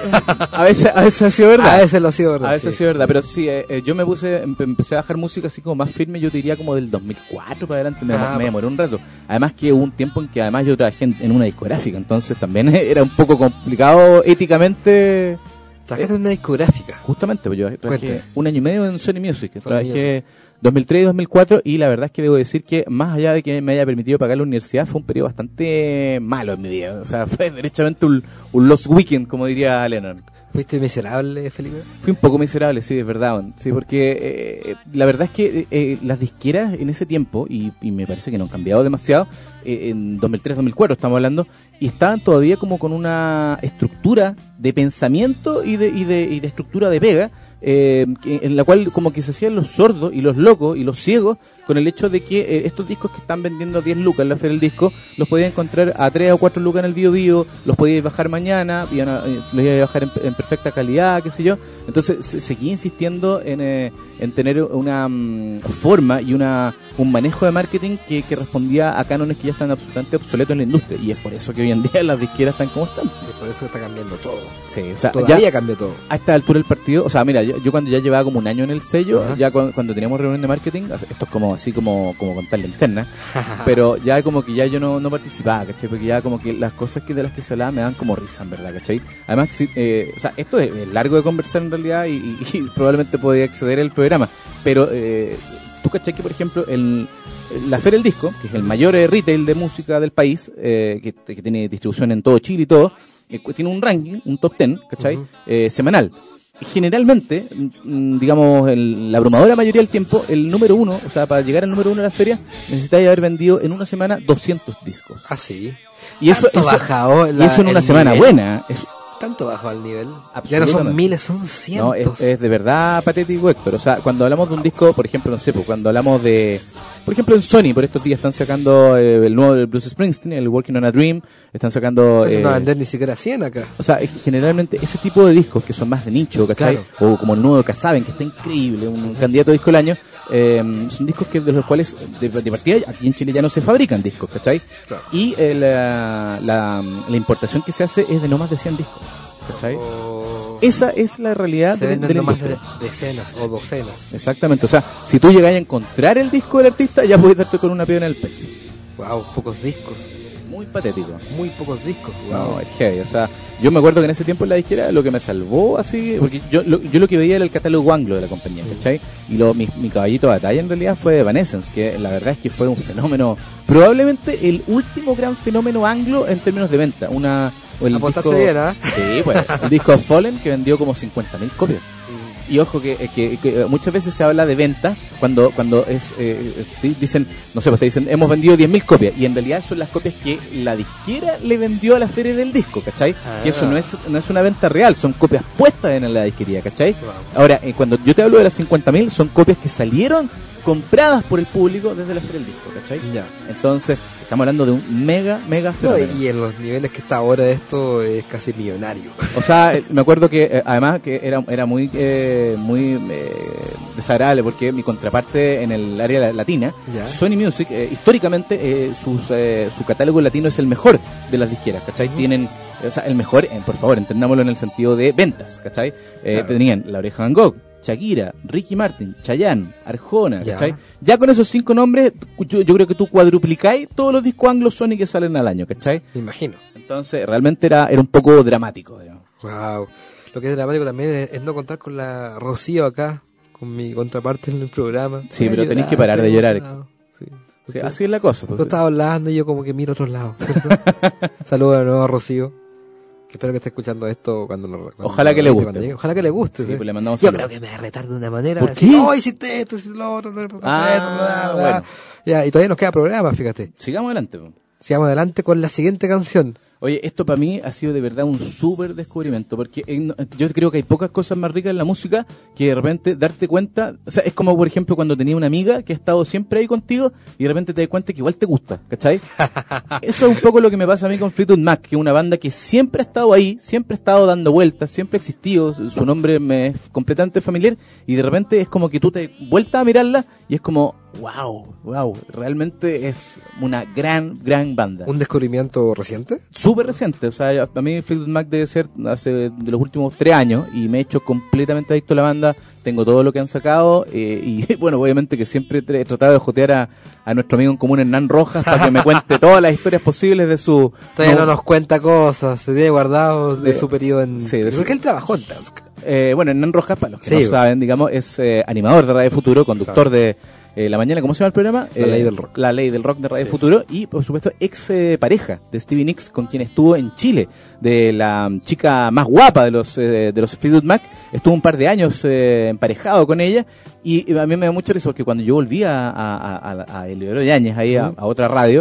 a veces a veces ha sido verdad. A veces lo ha sido verdad. A veces sí. sí, verdad, pero sí, eh, eh, yo me puse, empe- empecé a bajar música así como más firme, yo diría como del dos mil cuatro para adelante, me, Ah, me va. demoré un rato. Además que hubo un tiempo en que además yo trabajé en, en una discográfica, entonces también era un poco complicado éticamente, Trabajaste en una discográfica. justamente, pues yo trabajé Cuente. un año y medio en Sony Music, Sony trabajé dos mil tres y dos mil cuatro y la verdad es que debo decir que más allá de que me haya permitido pagar la universidad, fue un periodo bastante malo en mi vida, o sea, fue derechamente un, un lost weekend, como diría Lennon. ¿Fuiste miserable, Felipe? Fui un poco miserable, sí, es verdad. weón. Sí, porque eh, la verdad es que eh, eh, las disqueras en ese tiempo, y, y me parece que no han cambiado demasiado, eh, en dos mil tres dos mil cuatro estamos hablando, y estaban todavía como con una estructura de pensamiento y de, y de, y de estructura de pega eh, que, en la cual como que se hacían los sordos y los locos y los ciegos con el hecho de que eh, estos discos que están vendiendo a diez lucas en la Feria del Disco, los podías encontrar a tres o cuatro lucas en el Bio Bio, los podías bajar mañana, iban a, eh, los ibas a bajar en, en perfecta calidad, qué sé yo. Entonces se, seguía insistiendo en, eh, en tener una um, forma y una un manejo de marketing que, que respondía a cánones que ya están absolutamente obsoletos en la industria, y es por eso que hoy en día las disqueras están como están. Y por eso está cambiando todo. Sí, o sea, todavía ya cambia todo. a esta altura del partido, o sea, mira, yo, yo cuando ya llevaba como un año en el sello, Ajá. ya cuando, cuando teníamos reunión de marketing, esto es como así como, como contar la interna, pero ya como que ya yo no, no participaba, ¿cachai? Porque ya como que las cosas que de las que se hablaba me dan como risa, en verdad, ¿cachai? Además, sí, eh, o sea, esto es, es largo de conversar en realidad y, y, y probablemente podía acceder al programa, pero eh, tú, ¿cachai? Que por ejemplo, el, la Feria del Disco, que es el mayor eh, retail de música del país, eh, que, que tiene distribución en todo Chile y todo, eh, tiene un ranking, un top ten, ¿cachai? Uh-huh. eh, semanal. Generalmente, mm, digamos, el, la abrumadora mayoría del tiempo, el número uno, o sea, para llegar al número uno de la feria, necesitáis haber vendido en una semana doscientos discos. Ah, sí. Y eso, Tanto eso, bajado y la- eso en una el semana nivel. buena. Es, Tanto bajo al nivel. Ya no Absolutamente. son miles, son no, cientos. es, es de verdad patético, Héctor. O sea, cuando hablamos de un disco, por ejemplo, no sé, pues, cuando hablamos de... Por ejemplo, en Sony, por estos días están sacando eh, el nuevo de Bruce Springsteen, el Working on a Dream, están sacando... Eso eh, no va a vender ni siquiera cien acá. O sea, es- generalmente ese tipo de discos que son más de nicho, ¿cachai? Claro. O como el nuevo de Casaben, que está increíble, un, un candidato a disco del año, eh, son discos que de los cuales de, de partida aquí en Chile ya no se fabrican discos, ¿cachai? Claro. Y eh, la, la, la importación que se hace es de no más de cien discos, ¿cachai? O- Esa es la realidad se de, venden de la no más de industria. decenas o docenas. Exactamente, o sea, si tú llegas a encontrar el disco del artista, ya puedes darte con una piedra en el pecho. Wow, pocos discos. Muy patético. Muy pocos discos. No, Wow. es heavy, o sea, yo me acuerdo que en ese tiempo en la disquera lo que me salvó así, porque yo lo, yo lo que veía era el catálogo anglo de la compañía, ¿cachai? Y lo, mi, mi caballito de batalla en realidad fue Evanescence, que la verdad es que fue un fenómeno, probablemente el último gran fenómeno anglo en términos de venta. Una, o el Apuntaste disco, bien, ¿ah? Sí, pues, el disco Fallen, que vendió como cincuenta mil copias. Y ojo que, que, que muchas veces se habla de venta cuando cuando es, eh, es- dicen, no sé, pues te dicen, hemos vendido diez mil copias, y en realidad son las copias que la disquera le vendió a la feria del disco, ¿cachai? Ah. Y eso no es no es una venta real, son copias puestas en la disquería, ¿cachai? Wow. Ahora, eh, cuando yo te hablo de las cincuenta mil, son copias que salieron compradas por el público desde la feria del disco, ¿cachai? Ya. Entonces, estamos hablando de un mega, mega No, fenómeno. y en los niveles que está ahora esto es casi millonario. O sea, eh, me acuerdo que eh, además que era era muy eh, muy eh, desagradable porque mi contraparte en el área la- latina, Ya. Sony Music, eh, históricamente eh, sus, eh, su catálogo latino es el mejor de las disqueras, ¿cachai? Tienen, o sea, el mejor, eh, por favor, entendámoslo en el sentido de ventas, ¿cachai? Eh, Claro. Tenían La Oreja Van Gogh, Shakira, Ricky Martin, Chayanne, Arjona, Ya. ¿cachai? Ya con esos cinco nombres, yo, yo creo que tú cuadruplicáis todos los discos anglos Sony que salen al año, ¿cachai? Me imagino. Entonces, realmente era, era un poco dramático, digamos. Wow. Lo que es dramático también es, es no contar con la Rocío acá, con mi contraparte en el programa. Sí, Ay, pero tenés llorar, que parar de estoy llorar. emocionado. Sí. Sí, Usted- así es la cosa. Pues. Tú estabas hablando y yo como que miro a otros lados, ¿cierto? Saludos de nuevo a Rocío, que espero que esté escuchando esto cuando lo cuando Ojalá lo- que le cuando guste. llegue. Ojalá que le guste. Sí, sí. pues le mandamos Yo saludos. creo que me va a retar de una manera. ¿Por va a decir, qué? No, hiciste esto, hiciste lo otro. bla, bla, bla, Ah, bla, bla". bueno. Ya, y todavía nos queda programa, fíjate. Sigamos adelante. pues. Sigamos adelante con la siguiente canción. Oye, esto para mí ha sido de verdad un súper descubrimiento, porque en- yo creo que hay pocas cosas más ricas en la música que de repente darte cuenta, o sea, es como por ejemplo cuando tenía una amiga que ha estado siempre ahí contigo y de repente te das cuenta que igual te gusta, ¿cachai? Eso es un poco lo que me pasa a mí con Fleetwood Mac, que es una banda que siempre ha estado ahí, siempre ha estado dando vueltas, siempre ha existido, su su nombre me es completamente familiar y de repente es como que tú te vueltas a mirarla y es como, wow, wow, realmente es una gran, gran banda. ¿Un descubrimiento reciente? Súper reciente, o sea, a mí Fleetwood Mac debe ser hace de los últimos tres años y me he hecho completamente adicto a la banda, tengo todo lo que han sacado eh, y bueno, obviamente que siempre he he tratado de jotear a, a nuestro amigo en común Hernán Rojas para que me cuente todas las historias posibles de su... Todavía no, nos cuenta cosas, se tiene guardado de, De- su periodo en... sí, de Creo su- que él trabajó en Tusk. Eh, bueno, Hernán Rojas, para los que Sí, no bueno. saben, digamos, es eh, animador de Radio Futuro, conductor de eh, La Mañana, ¿cómo se llama el programa? La Eh, Ley del Rock. La Ley del Rock de Radio Sí, Futuro y, por supuesto, ex eh, pareja de Stevie Nicks, con quien estuvo en Chile, de la chica más guapa de los eh, de los Fleetwood Mac. Estuvo un par de años eh, emparejado con ella y, y a mí me da mucho risa porque cuando yo volví a, a, a, a Eleodoro Yáñez, ahí a, a otra radio,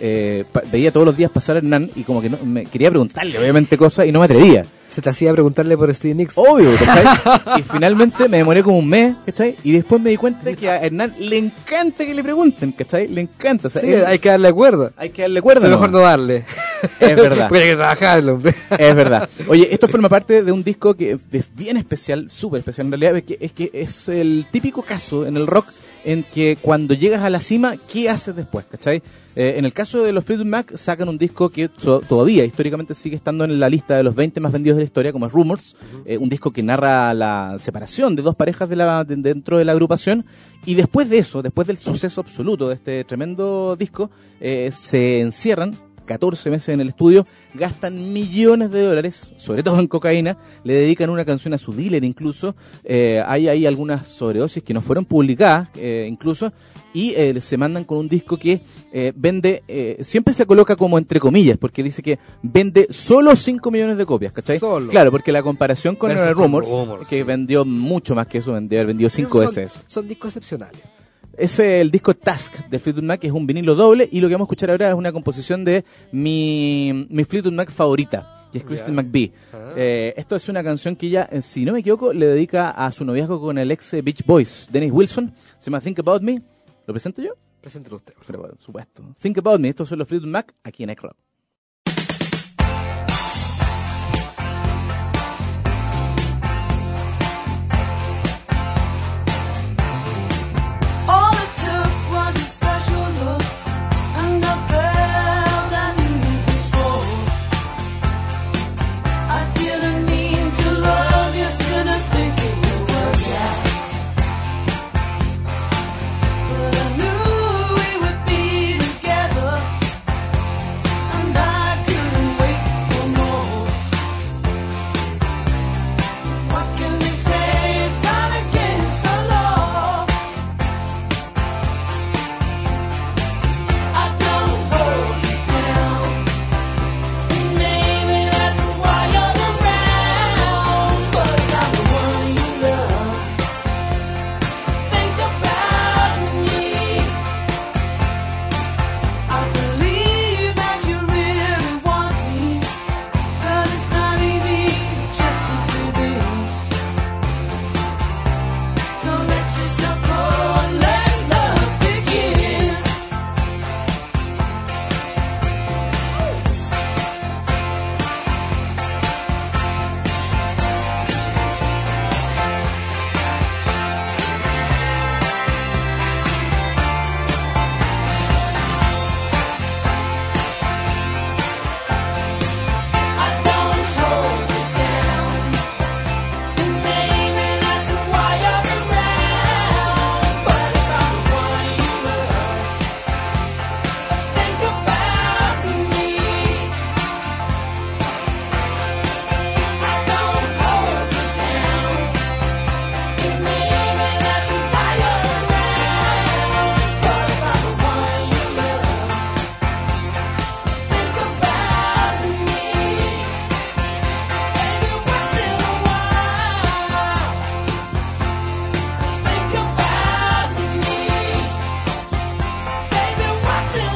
eh, pa- veía todos los días pasar a Hernán y como que no, me quería preguntarle obviamente cosas y no me atrevía. Se te hacía preguntarle por Stevie Nicks. Obvio, ¿cachai? Y finalmente me demoré como un mes, ¿cachai? Y después me di cuenta de que a Hernán le encanta que le pregunten, ¿cachai? Le encanta. O sea, Sí, él- hay que darle cuerda. hay que darle cuerda. A lo mejor no nomás. darle. Es verdad. Porque hay que trabajarlo, hombre. Es verdad. Oye, esto forma parte de un disco que es bien especial, súper especial en realidad, es que, es que es el típico caso en el rock en que cuando llegas a la cima, ¿qué haces después? ¿Cachai? Eh, en el caso de los Fleetwood Mac, sacan un disco que so- todavía históricamente sigue estando en la lista de los veinte más vendidos de la historia, como es Rumors, eh, un disco que narra la separación de dos parejas de la, de- dentro de la agrupación, y después de eso, después del suceso absoluto de este tremendo disco, eh, se encierran catorce meses en el estudio, gastan millones de dólares, sobre todo en cocaína, le dedican una canción a su dealer incluso, eh, hay ahí algunas sobredosis que no fueron publicadas eh, incluso, y eh, se mandan con un disco que eh, vende, eh, siempre se coloca como entre comillas, porque dice que vende solo cinco millones de copias, ¿cachai? Solo. Claro, porque la comparación con Versus el con Rumors, Rumors, que sí. vendió mucho más que eso, vendió, vendió cinco son, veces eso. Son discos excepcionales. Es el disco Task de Fleetwood Mac, que es un vinilo doble, y lo que vamos a escuchar ahora es una composición de mi, mi Fleetwood Mac favorita, que es Christine Ya. McVie. Ah. Eh, esto es una canción que ella, eh, si no me equivoco, le dedica a su noviazgo con el ex eh, Beach Boys, Dennis Wilson. Se llama Think About Me. ¿Lo presento yo? Preséntelo usted. Pero por supuesto. Think About Me. Estos son los Fleetwood Mac aquí en X-Rock. All it took was a special look, and I felt I knew you before. I didn't mean to love you, didn't think it would work out, but I knew we would be together, and I couldn't wait for more. What can we say? It's not against the law. I don't hold you down, and maybe that's why you're around. But if I'm the one you love, think about me. I believe that you really want me, but it's not easy just to believe. So let yourself go and let love begin. I don't hold you down, and maybe that's why you're around. But if I'm the one you love, think about me. I don't hold you down, and maybe that's why you're around. But if I'm the one you love, think about me. Every once in a while, think about me. Baby, once in a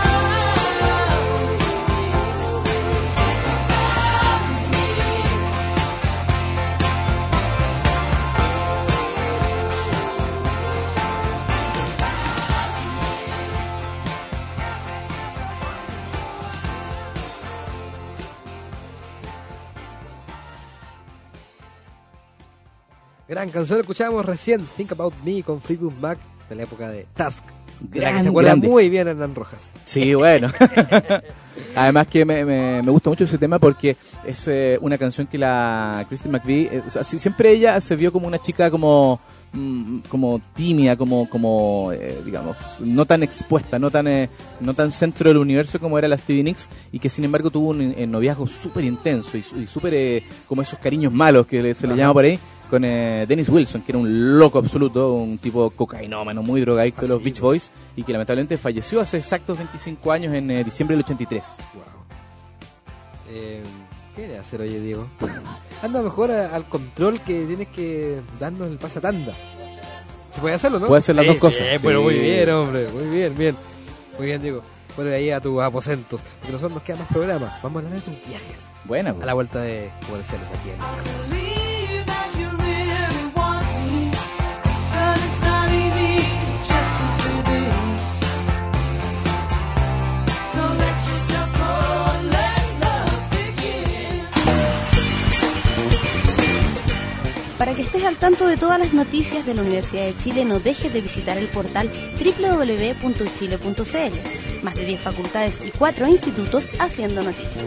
Gran canción, escuchábamos recién Think About Me con Fleetwood Mac de la época de Task. De la que Gran, se acuerda grande. muy bien Hernán Rojas. Sí, bueno. Además que me, me, me gusta mucho ese tema porque es eh, una canción que la Christine McVie, eh, o sea, sí, siempre ella se vio como una chica como mm, como tímida, como como eh, digamos, no tan expuesta, no tan eh, no tan centro del universo como era la Stevie Nicks, y que sin embargo tuvo un, un noviazgo súper intenso y, su- y súper eh, como esos cariños malos que le- se le Ajá. llama por ahí, con eh, Dennis Wilson, que era un loco absoluto, un tipo cocainómano, muy drogadicto de los Así, Beach pues. Boys, y que lamentablemente falleció hace exactos veinticinco años en eh, diciembre del ochenta y tres. Wow. Eh, ¿Qué quieres hacer, oye, Diego? Anda mejor a- al control que tienes que darnos el pasatanda. ¿Se puede hacerlo, no? Puede hacer las Sí, dos cosas. bien, Sí. Bueno, muy bien, hombre. Muy bien, bien. Muy bien, Diego. Vuelve ahí a tus aposentos, porque nosotros nos quedan más programas. Vamos a hablar de tus viajes. Buena, A la vuelta de comerciales aquí en Ecro. Believe that you really want me, but it's not easy just to believe. So let yourself go, let love begin. Para que estés al tanto de todas las noticias de la Universidad de Chile, no dejes de visitar el portal doble u doble u doble u punto chile punto c l. Más de diez facultades y cuatro institutos haciendo noticias.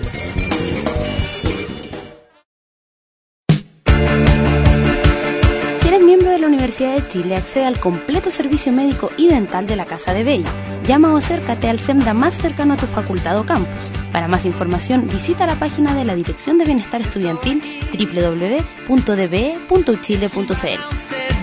Si eres miembro de la Universidad de Chile, accede al completo servicio médico y dental de la Casa de Bello. Llama o acércate al SEMDA más cercano a tu facultad o campus. Para más información, visita la página de la Dirección de Bienestar Estudiantil doble u doble u doble u punto d b e punto chile punto c l.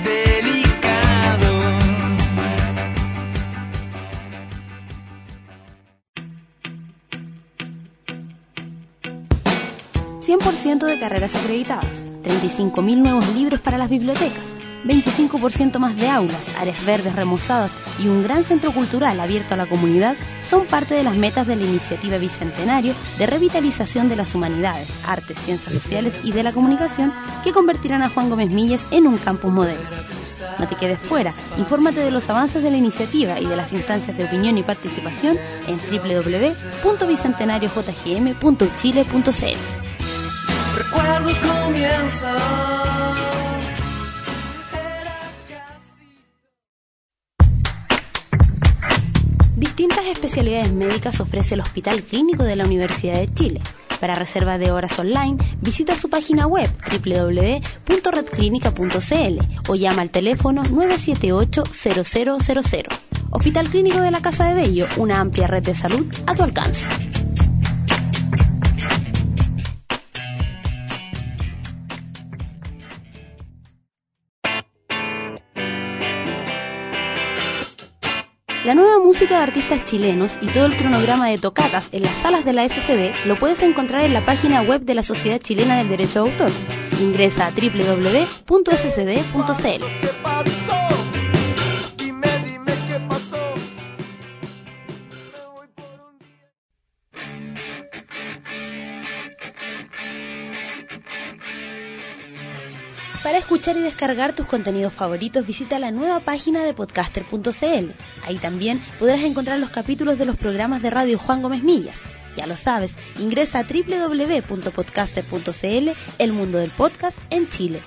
cien por ciento de carreras acreditadas, treinta y cinco mil nuevos libros para las bibliotecas, veinticinco por ciento más de aulas, áreas verdes remozadas y un gran centro cultural abierto a la comunidad son parte de las metas de la iniciativa Bicentenario de revitalización de las humanidades, artes, ciencias sociales y de la comunicación que convertirán a Juan Gómez Millas en un campus moderno. No te quedes fuera, infórmate de los avances de la iniciativa y de las instancias de opinión y participación en doble u doble u doble u punto bicentenario j g m punto chile punto c l. Recuerdo comienza. Distintas especialidades médicas ofrece el Hospital Clínico de la Universidad de Chile. Para reserva de horas online, visita su página web doble u doble u doble u punto red clínica punto c l o llama al teléfono nueve siete ocho cero cero cero cero. Hospital Clínico de la Casa de Bello, una amplia red de salud a tu alcance. La nueva música de artistas chilenos y todo el cronograma de tocatas en las salas de la S C D lo puedes encontrar en la página web de la Sociedad Chilena del Derecho de Autor. Ingresa a doble u doble u doble u punto s c d punto c l. ¿Qué pasó? Dime, dime qué pasó. Me voy por un día. Para escuchar y descargar tus contenidos favoritos, visita la nueva página de podcaster punto c l. Ahí también podrás encontrar los capítulos de los programas de radio Juan Gómez Millas. Ya lo sabes, ingresa a doble u doble u doble u punto podcaster punto c l, el mundo del podcast en Chile.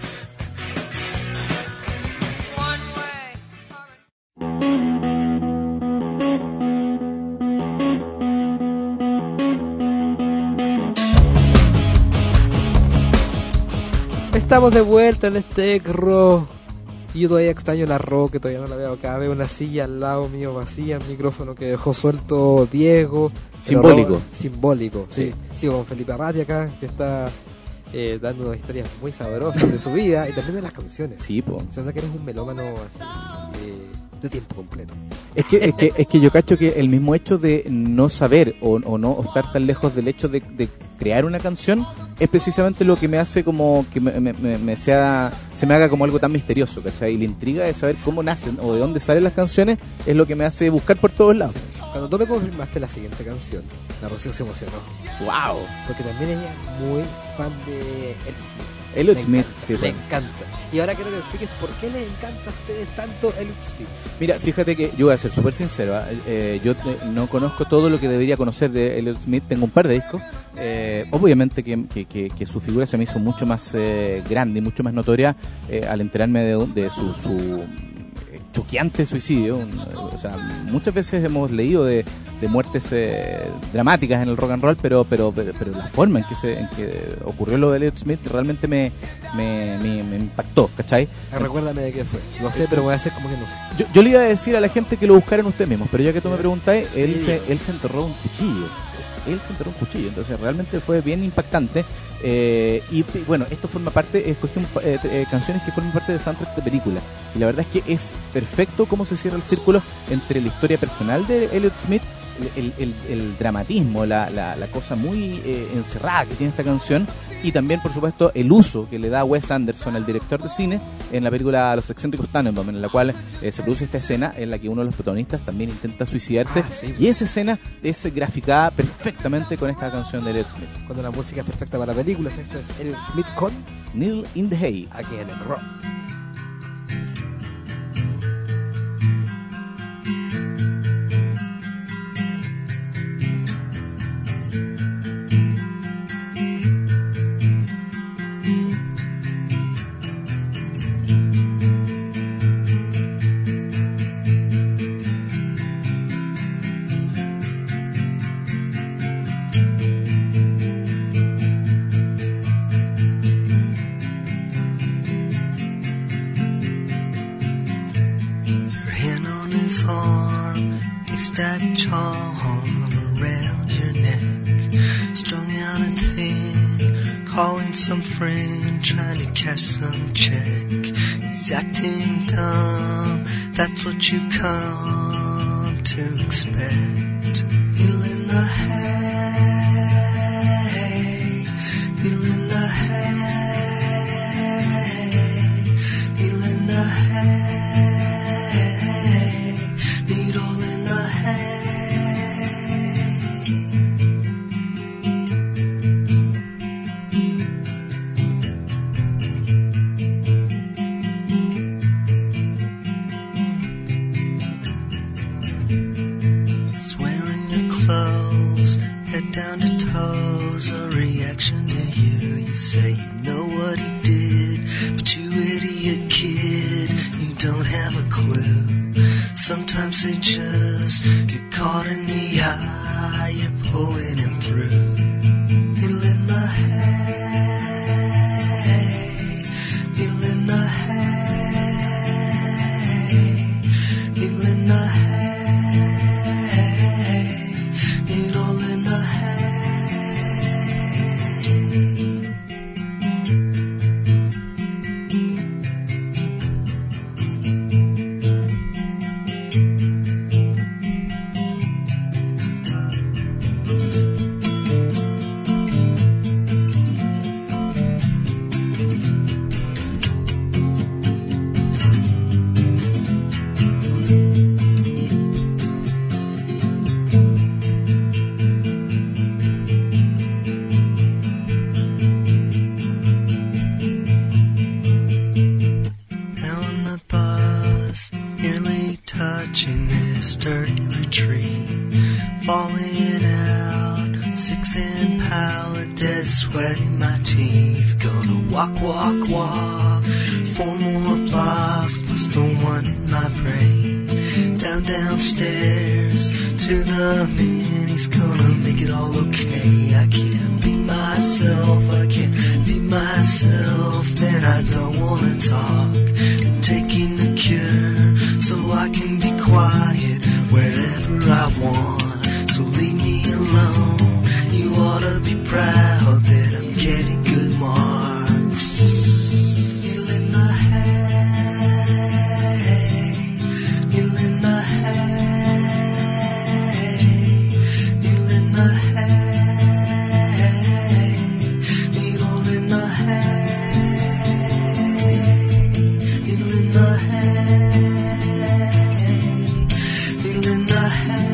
Estamos de vuelta en este Ecro. Y yo todavía extraño la Ro, que todavía no la veo acá. Veo una silla al lado mío vacía, el micrófono que dejó suelto Diego. Simbólico. Ro, simbólico, sí. Sí. Sigo con Felipe Arrati acá, que está eh, dando unas historias muy sabrosas de su vida y también de las canciones. Sí, po. Se nota que eres un melómano así, eh, de tiempo completo. Es que, es, que, es que yo cacho que el mismo hecho de no saber o, o no o estar tan lejos del hecho de, de crear una canción es precisamente lo que me hace como que me, me, me, me sea se me haga como algo tan misterioso, ¿cachai? Y la intriga de saber cómo nacen o de dónde salen las canciones es lo que me hace buscar por todos lados. Cuando tú me confirmaste la siguiente canción, la Rocío se emocionó. ¡Wow! Porque también ella es muy fan de Elliott Smith. Elliott Le Smith, encanta, sí, le bueno. encanta. Y ahora quiero que me expliques por qué les encanta a ustedes tanto Elliott Smith. Mira, fíjate que yo voy a ser súper sincero, ¿eh? Eh, yo eh, no conozco todo lo que debería conocer de Elliott Smith, tengo un par de discos, eh, obviamente que, que, que, que su figura se me hizo mucho más eh, grande y mucho más notoria eh, al enterarme de, de su, su choqueante suicidio. O sea, muchas veces hemos leído de, de muertes eh, dramáticas en el rock and roll, pero pero pero, pero la forma en que se en que ocurrió lo de Elliott Smith realmente me me, me, me impactó, ¿cachai? Ah, recuérdame de qué fue. No sé, pero voy a hacer como que no sé. Yo, yo le iba a decir a la gente que lo buscaran ustedes mismos, pero ya que tú me preguntáis, él Sí. se él se enterró un cuchillo. Él se enterró un cuchillo, entonces realmente fue bien impactante. Eh, y, y bueno, esto forma parte, escogí un, eh, eh, canciones que forman parte del soundtrack de película. Y la verdad es que es perfecto cómo se cierra el círculo entre la historia personal de Elliott Smith, el, el, el, el dramatismo, la, la, la cosa muy eh, encerrada que tiene esta canción, y también, por supuesto, el uso que le da Wes Anderson, el director de cine, en la película Los excéntricos Tannenbaum, en la cual eh, se produce esta escena en la que uno de los protagonistas también intenta suicidarse, Ah, sí. y esa escena es graficada perfectamente con esta canción de Elliott Smith, Cuando la música es perfecta para películas, esto es Elliott Smith con Needle in the Hay. aquí en el rock. his arm, a stacked charm around your neck, strung out and thin, calling some friend, trying to cash some check. He's acting dumb, that's what you've come to expect. Needle in the hay, needle in the hay, needle in the hay. Down to toes, a reaction to you. You say you know what he did, but you idiot kid, you don't have a clue. Sometimes they just get caught in the eye, you're pulling him through. Needle in the hay, needle in the hay, needle in the hay. Falling out, six and pallet dead, sweating my teeth. Gonna walk, walk, walk, four more blocks, plus the one in my brain. Down, downstairs, to the man, he's gonna make it all okay. I can't be myself, I can't be myself, and I don't wanna talk. I'm taking the cure, so I can be quiet wherever I want. So leave me alone, you ought to be proud that I'm getting good marks. Needle in the hay, needle in the hay, needle in the hay, needle in the hay, needle in the hay, needle in the hay.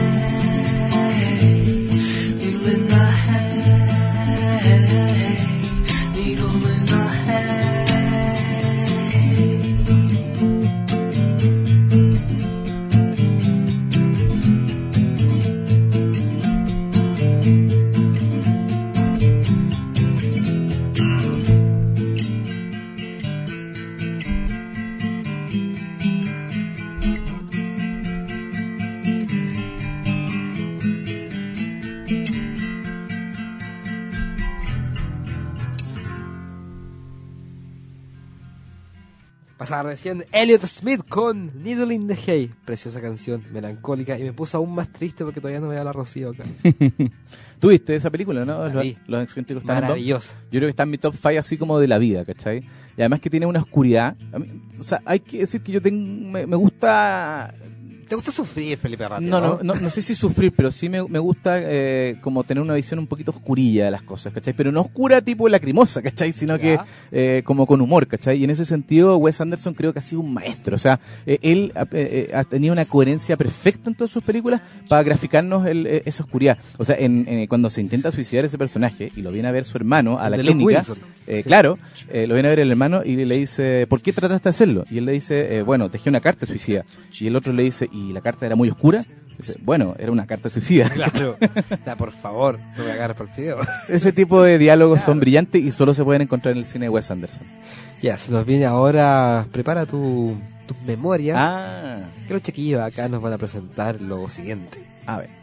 Pasaba recién Elliott Smith con Needle in the Hay. Preciosa canción, melancólica, y me puso aún más triste porque todavía no veo a la Rocío acá. ¿Tuviste esa película, no? Los, vi. los excéntricos Tannenbaum. Maravillosa. Yo creo que está en mi top cinco así como de la vida, ¿cachai? Y además que tiene una oscuridad. A mí, o sea, hay que decir que yo tengo, me, me gusta ¿Te gusta sufrir, Felipe Arratia? No, no, no, no sé si sufrir, pero sí me, me gusta eh, como tener una visión un poquito oscurilla de las cosas, ¿cachai? Pero no oscura tipo lacrimosa, ¿cachai? Sino Ya. que eh, como con humor, ¿cachai? Y en ese sentido Wes Anderson creo que ha sido un maestro, o sea, eh, él eh, eh, ha tenido una coherencia perfecta en todas sus películas para graficarnos el, eh, esa oscuridad. O sea, en, en- cuando se intenta suicidar ese personaje y lo viene a ver su hermano a la De Luke clínica, Wilson. eh, claro, eh, lo viene a ver el hermano y le dice, ¿por qué trataste de hacerlo? Y él le dice, eh, bueno, dejé una carta suicida. Y el otro le dice, ¿y la carta era muy oscura? Dice, bueno, era una carta suicida. Claro. Ya, por favor, no me agarres por el video. Ese tipo de diálogos son brillantes y solo se pueden encontrar en el cine de Wes Anderson. Ya, se nos viene ahora. Prepara tu, tu memoria. Ah, Que los chiquillos acá nos van a presentar lo siguiente. a ver.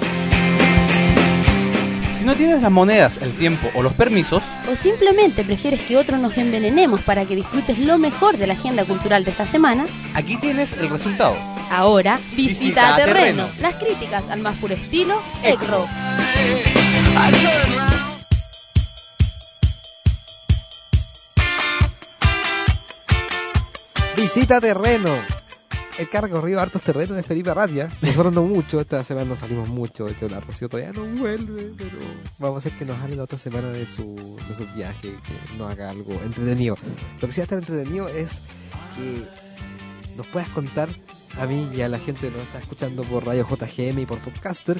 Si no tienes las monedas, el tiempo o los permisos, O simplemente prefieres que otros nos envenenemos para que disfrutes lo mejor de la agenda cultural de esta semana, aquí tienes el resultado. ahora visita, Visita a terreno. Terreno. Las críticas al más puro estilo Ecro. Visita terreno. El que ha recorrido hartos terrenos de Felipe Arratia. Nosotros no mucho, esta semana no salimos mucho. De hecho, la Rocío todavía no vuelve. Pero vamos a hacer que nos hable la otra semana de su, de su viaje. Que nos haga algo entretenido. Lo que sí va a estar entretenido es que nos puedas contar a mí y a la gente que nos está escuchando por Radio J G M y por Podcaster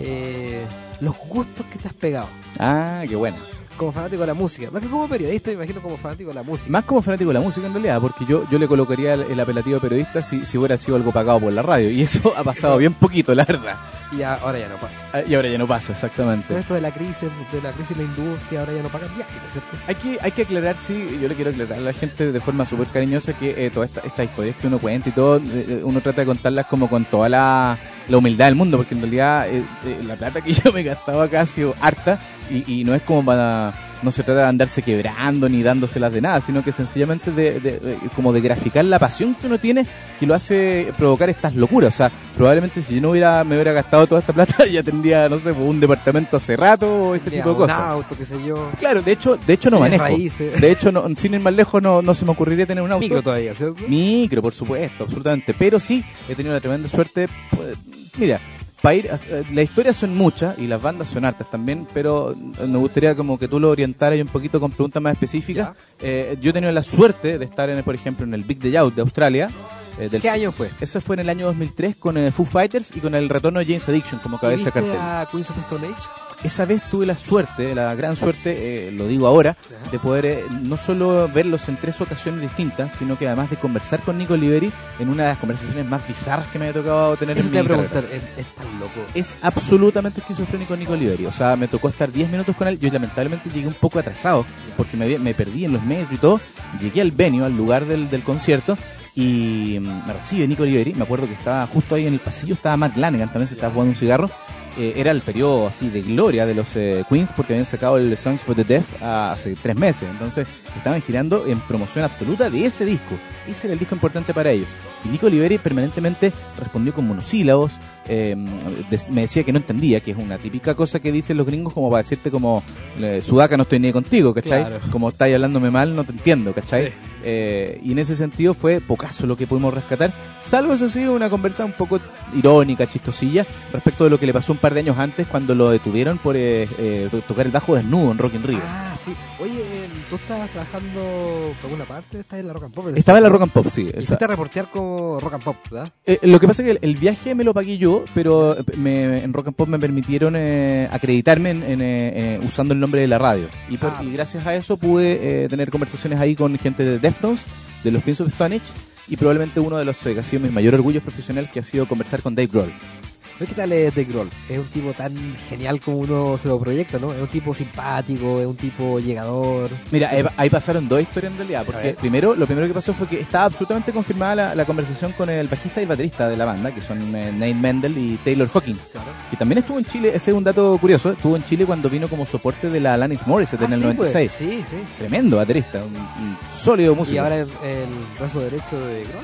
eh, los gustos que te has pegado. Ah, qué bueno. Como fanático de la música. Más que como periodista, me imagino como fanático de la música. Más como fanático de la música en realidad, porque yo, yo le colocaría el, el apelativo de periodista si, si hubiera sido algo pagado por la radio. Y eso ha pasado bien poquito, la verdad. Y ya- ahora ya no pasa. Ah, Y ahora ya no pasa, Con exactamente. esto de la crisis, de la crisis en la industria, ahora ya no pagan viajes, ¿no es cierto? Hay que, hay que aclarar, sí, yo le quiero aclarar a la gente de forma súper cariñosa que eh, todas estas esta historias que uno cuenta y todo, eh, uno trata de contarlas como con toda la, la humildad del mundo, porque en realidad eh, eh, la plata que yo me gastaba acá ha sido harta y, y no es como para, no se trata de andarse quebrando ni dándoselas de nada, sino que sencillamente de, de- de- como de graficar la pasión que uno tiene que lo hace provocar estas locuras. O sea, probablemente si yo no hubiera me hubiera gastado toda esta plata ya tendría, no sé, pues, un departamento hace rato o ese Ya, tipo de un cosas. auto, qué sé yo. Claro, de hecho, de hecho no Bienes manejo. raíces. De hecho, no, sin ir más lejos, no, no se me ocurriría tener un auto. Micro todavía, ¿cierto? Micro, por supuesto, absolutamente. Pero sí, he tenido la tremenda suerte. Pues, mira, para ir, a- eh, las historias son muchas y las bandas son hartas también, pero eh, me gustaría como que tú lo orientaras un poquito con preguntas más específicas. Eh, yo he tenido la suerte de estar, en, por ejemplo, en el Big Day Out de Australia. eh, del ¿Qué año fue? Eso fue en el año dos mil tres con eh, Foo Fighters y con el retorno de James Addiction como cabeza de ¿Viste cartel. a Queens of Stone Age? Esa vez tuve la suerte, la gran suerte, eh, lo digo ahora, de poder eh, no solo verlos en tres ocasiones distintas, sino que además de conversar con Nico Oliveri en una de las conversaciones más bizarras que me había tocado tener Eso en te mi iba a carrera. preguntar, ¿es, es tan loco? Es absolutamente esquizofrénico Nico Oliveri. O sea, me tocó estar diez minutos con él. Yo lamentablemente llegué un poco atrasado porque me, había- me perdí en los metros y todo. Llegué al venue, al lugar del, del concierto. Y mm, me recibe Nico Oliveri. Me acuerdo que estaba justo ahí en el pasillo. Estaba Matt Lanegan también, se estaba jugando un cigarro. Eh, era el periodo así de gloria de los eh, Queens porque habían sacado el Songs for the Deaf ah, hace tres meses. Entonces estaban girando en promoción absoluta de ese disco. Ese era el disco importante para ellos. Y Nico Oliveri permanentemente respondió con monosílabos. eh, des- me decía que no entendía, que es una típica cosa que dicen los gringos como para decirte como eh, Sudaca, no estoy ni contigo, ¿cachai? Claro. Como estáis hablándome mal, no te entiendo, ¿cachai? Sí. Eh, y en ese sentido fue pocaso lo que pudimos rescatar, salvo eso sí, una conversa un poco irónica, chistosilla, respecto de lo que le pasó un par de años antes cuando lo detuvieron por eh, eh, tocar el bajo desnudo en Rock in Rio. Ah, sí. Oye, eh, ¿tú estabas trabajando por alguna parte? ¿Estás en la Rock and Pop? Estaba en la Rock and Pop, sí. Y o sea, fuiste a reportear como Rock and Pop, ¿verdad? eh, lo que pasa es que el, el viaje me lo pagué yo, pero eh, me- en Rock and Pop me permitieron eh, acreditarme en, en, eh, eh, usando el nombre de la radio. Y, por- Ah. y gracias a eso pude eh, tener conversaciones ahí con gente de Deftones, de los Queens of Stone Age, y probablemente uno de los eh, que ha sido mis mayores orgullos profesional, que ha sido conversar con Dave Grohl. Oye, ¿qué tal es Dave Grohl? Es un tipo tan genial como uno se lo proyecta, ¿no? Es un tipo simpático, es un tipo llegador. Mira, ahí, ahí pasaron dos historias en realidad, A porque ver. primero, lo primero que pasó fue que estaba absolutamente confirmada la, la conversación con el bajista y el baterista de la banda, que son eh, Nate Mendel y Taylor Hawkins, que también estuvo en Chile. Ese es un dato curioso, estuvo en Chile cuando vino como soporte de la Alanis Morissette en Ah, el sí, noventa y seis. pues. Sí, sí. Tremendo baterista, un, un sólido músico. Y ahora el, el brazo derecho de Grohl. pues.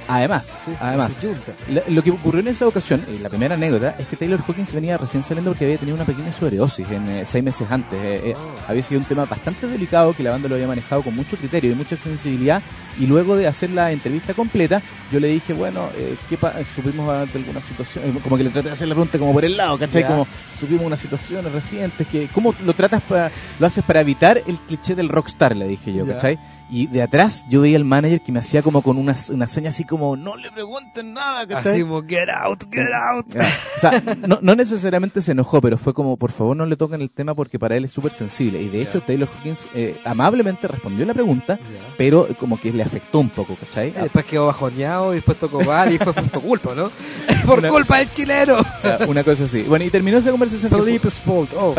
Además, Sí, además, se junta. la- lo que ocurrió en esa ocasión, eh, la primera anécdota, es que Taylor Hawkins venía recién saliendo porque había tenido una pequeña sobredosis en eh, seis meses antes. Eh, eh, había sido un tema bastante delicado que la banda lo había manejado con mucho criterio y mucha sensibilidad. Y luego de hacer la entrevista completa, yo le dije, bueno, eh, ¿qué pa supimos de alguna situación? Eh, como que le traté de hacer la pregunta como por el lado, ¿cachai? Ya. Como supimos unas situaciones recientes, que ¿cómo lo tratas para, lo haces para evitar el cliché del rockstar? Le dije yo, Ya. ¿cachai? Y de atrás yo veía al manager que me hacía como con una, una seña así como, no le pregunten nada, ¿cachai? Así como, get out, get out. Ya. O sea, no, no necesariamente se enojó, pero fue como, por favor no le toquen el tema porque para él es súper sensible. Y de hecho Ya. Taylor Hawkins eh, amablemente respondió la pregunta, Ya. pero como que le afectó un poco, ¿cachai? Y después quedó bajoneado y después tocó mal y después fue por tu culpa, ¿no? Por Una- culpa del chileno. Ah, una cosa así. Bueno, y terminó esa conversación. que fue- Felipe's fault. Oh.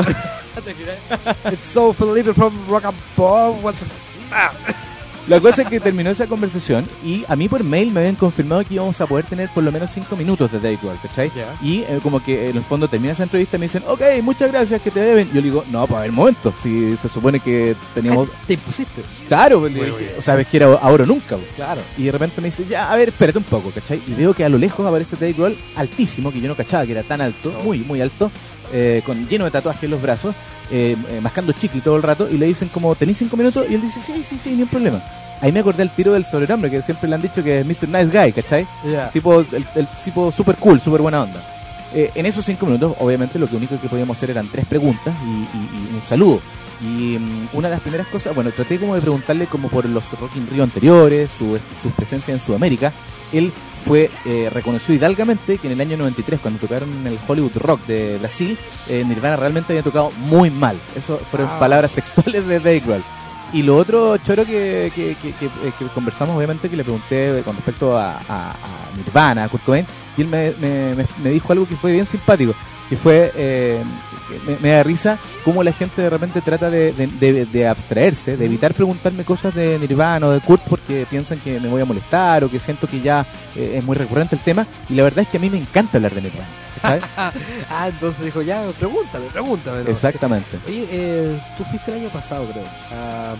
It's so Felipe from Rock and Pop. What the f- ah. La cosa es que terminó esa conversación y a mí por mail me habían confirmado que íbamos a poder tener por lo menos cinco minutos de Dave Grohl, ¿cachai? Ya. Y eh, como que en el fondo termina esa entrevista y me dicen, ok, muchas gracias, que te deben. Yo le digo, no, para ver, momento, si se supone que teníamos... Te impusiste. Claro, le Muy dije, bien. o sea, ves que era ahora o nunca. po. Claro. Y de repente me dice, ya, a ver, espérate un poco, ¿cachai? Y veo que a lo lejos aparece Dave Grohl altísimo, que yo no cachaba que era tan alto, No. muy, muy alto, eh, con lleno de tatuajes en los brazos, eh, eh, mascando chicle todo el rato, y le dicen como, ¿tenés cinco minutos? Y él dice, sí, sí, sí, ni un problema. Ahí me acordé el tiro del sobrenombre, que siempre le han dicho que es mister Nice Guy, ¿cachai? Ya. Tipo, el, el tipo super cool, super buena onda. Eh, en esos cinco minutos, obviamente, lo que único que podíamos hacer eran tres preguntas y, y- y un saludo. Y mm, una de las primeras cosas, bueno, traté como de preguntarle como por los Rock in Rio anteriores, su, su presencia en Sudamérica. Él fue eh, reconoció hidalgamente que en el año noventa y tres, cuando tocaron en el Hollywood Rock de Brasil, eh, Nirvana realmente había tocado muy mal. Eso fueron Ah. palabras textuales de Dave Grohl. Y lo otro, choro, que, que, que, que, eh, que conversamos, obviamente, que le pregunté con respecto a, a, a Nirvana, a Kurt Cobain, y él me, me, me, me dijo algo que fue bien simpático, que fue, eh, que me, me da risa cómo la gente de repente trata de, de, de, de abstraerse, de evitar preguntarme cosas de Nirvana o de Kurt porque piensan que me voy a molestar o que siento que ya eh, es muy recurrente el tema, y la verdad es que a mí me encanta hablar de Nirvana, ¿sabes? Ah, entonces dijo, ya, pregúntame, pregúntame. ¿no? Exactamente. Oye, eh, tú fuiste el año pasado, creo. A,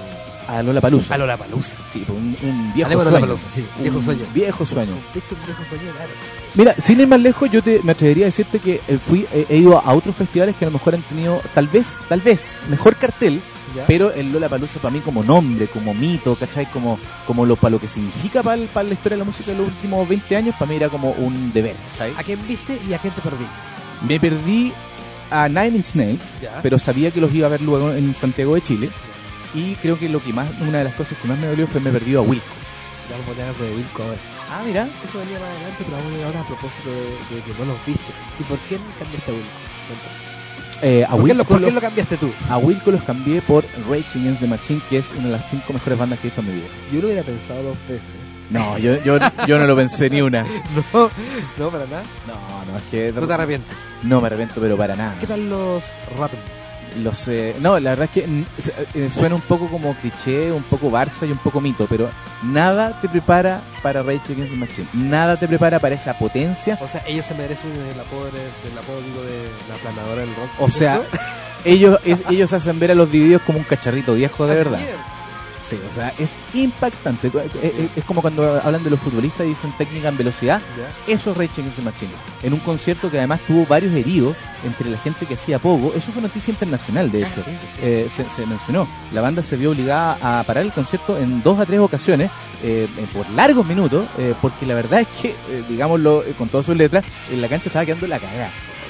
A Lollapalooza. a Lollapalooza. Sí, pues un, un viejo Hablemos de sueño. Lollapalooza, sí, viejo Un sueño. Viejo sueño. ¿Viste un viejo sueño? Claro. Mira, sin ir más lejos, yo te, me atrevería a decirte que eh, fui eh, he ido a otros festivales que a lo mejor han tenido, tal vez, tal vez, mejor cartel, ¿Ya? pero el Lollapalooza para mí como nombre, como mito, ¿cachai? Como, como lo para lo que significa para, para la historia de la música de los últimos veinte años, para mí era como un deber, ¿sabes? ¿A quién viste y a quién te perdí? Me perdí a Nine Inch Nails, Ya. pero sabía que los iba a ver luego en Santiago de Chile, y creo que lo que más, una de las cosas que más me dolió fue me perdí a Wilco. Ya vamos a poner algo de Wilco ahora. Ah, mira. Eso venía más adelante, pero vamos a ir ahora a propósito de, de que no los viste. ¿Y por qué cambiaste a Wilco? Cuéntame. Eh, a ¿Por, qué lo, Wilco ¿Por qué los- lo cambiaste tú? A Wilco los cambié por Rage Against the Machine, que es una de las cinco mejores bandas que he visto en mi vida. Yo lo hubiera pensado dos veces. No, yo, yo, yo no lo pensé ni una. No, no, para nada. No, no, es que No te arrepientes. no me arrepiento, pero para nada. ¿Qué tal los Ratten? Los, eh, no, la verdad es que mm, se- eh, suena un poco como cliché, un poco Barça y un poco mito, pero nada te prepara para Rage Against the Machine. Nada te prepara para esa potencia. O sea, ellos se merecen el apodo, de, del apodo digo, de la planadora del rock. O sea, ¿cierto? ellos es- ellos hacen ver a los divididos como un cacharrito viejo de verdad. Bien. Sí, o sea, es impactante. Es, es- es como cuando hablan de los futbolistas y dicen técnica en velocidad. Ya. Eso es Rage Against the Machine. En un concierto que además tuvo varios heridos entre la gente que hacía poco. Eso fue noticia internacional, de Ah, hecho. sí, sí, sí. Eh, se, se mencionó. La banda se vio obligada a parar el concierto en dos a tres ocasiones, eh, eh, por largos minutos, eh, porque la verdad es que, eh, digámoslo eh, con todas sus letras, en la cancha estaba quedando la cagada.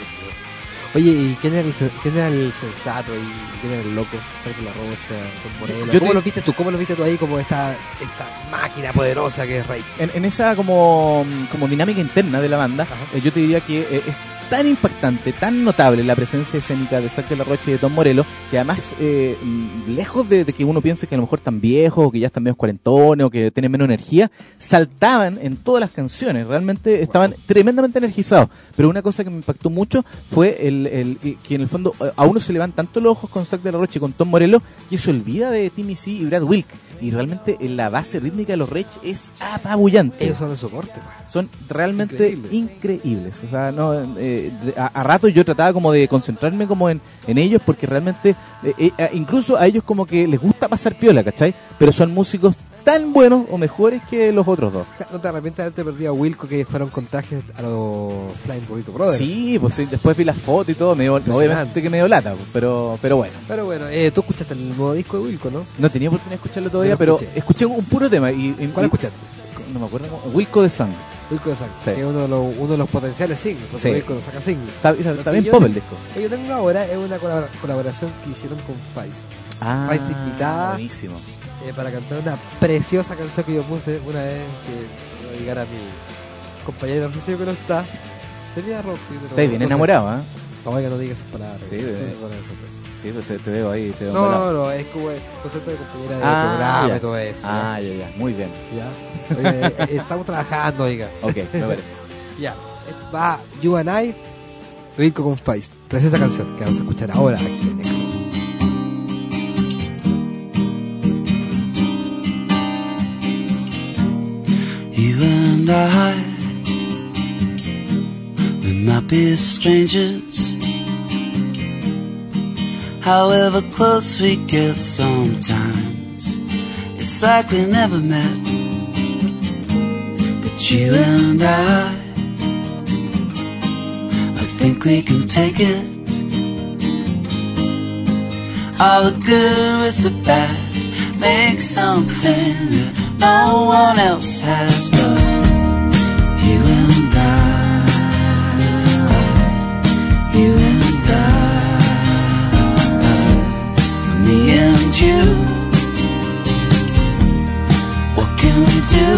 Oye, ¿y quién era el, sen- quién era el sensato y quién era el loco? Sergio La Rocha, Tom Morello. Yo ¿Cómo te- lo viste tú? ¿Cómo lo viste tú ahí como esta, esta máquina poderosa que es Rage? En, en esa como, como dinámica interna de la banda, Ajá. eh, yo te diría que eh, es tan impactante, tan notable la presencia escénica de Sergio La Rocha y de Tom Morello, que además, eh, mm, lejos de, de que uno piense que a lo mejor están viejos, o que ya están medio cuarentones, o que tienen menos energía, saltaban en todas las canciones, realmente estaban tremendamente energizados. Pero una cosa que me impactó mucho fue el, el que- que en el fondo eh, a uno se le van tanto los ojos con Sergio La Rocha y con Tom Morello, que se olvida de Timmy C y Brad Wilk. Y realmente eh, la base rítmica de los Rage es apabullante. Ellos son el soporte, man. Son realmente Increíbles. increíbles. O sea, no, eh, de- a, a rato yo trataba como de concentrarme como en, en ellos porque realmente, eh, eh, incluso a ellos como que les gusta pasar piola, ¿cachai? Pero son músicos tan buenos o mejores que los otros dos. O sea, ¿no te arrepientes de haberte perdido a Wilco que fueron con trajes a los Flying Burrito Brothers? Sí, pues sí, después vi las fotos y todo, me dio, obviamente que me dio lata, pues, pero, pero bueno. Pero bueno, eh, tú escuchaste el nuevo disco de Wilco, ¿no? No tenía oportunidad de escucharlo todavía, Yo lo pero escuché. escuché un puro tema. Y, y- ¿Cuál y- escuchaste? No me acuerdo, cómo- Wilco de Sang. Wilco de Sangre, Sí. que es uno de los, uno de los potenciales singles, porque Sí. Wilco no saca singles. Está, está- está bien Yo- pop el disco. Lo que yo tengo ahora es una colabora- colaboración que hicieron con Feist, Ah, Feist invitada. buenísimo. eh, para cantar una preciosa canción que yo puse una vez que iba a llegar a mi compañero Rocío que no está. Tenía Roxy, pero Estás bien no sé. enamorado, ¿eh? No, oiga, no digas esas palabras. Sí, Sí, bebé. con eso, pues. Sí, pues te, te veo ahí. Te veo No, embalado. no, no, es como el concepto de compañera de Ah, programa ya. y todo eso. Ah, ya, ya. Muy bien. ¿Ya? Oye, eh, estamos trabajando, oiga. Ok, me parece. Ya. Va You and I, Rico con Feist. Preciosa canción que vamos a escuchar ahora aquí en Echo. You and I, we might be strangers. However close we get sometimes, it's like we never met. But you and I, I think we can take it. All the good with the bad, make something that no one else has but you and I, you and I, me and you. What can we do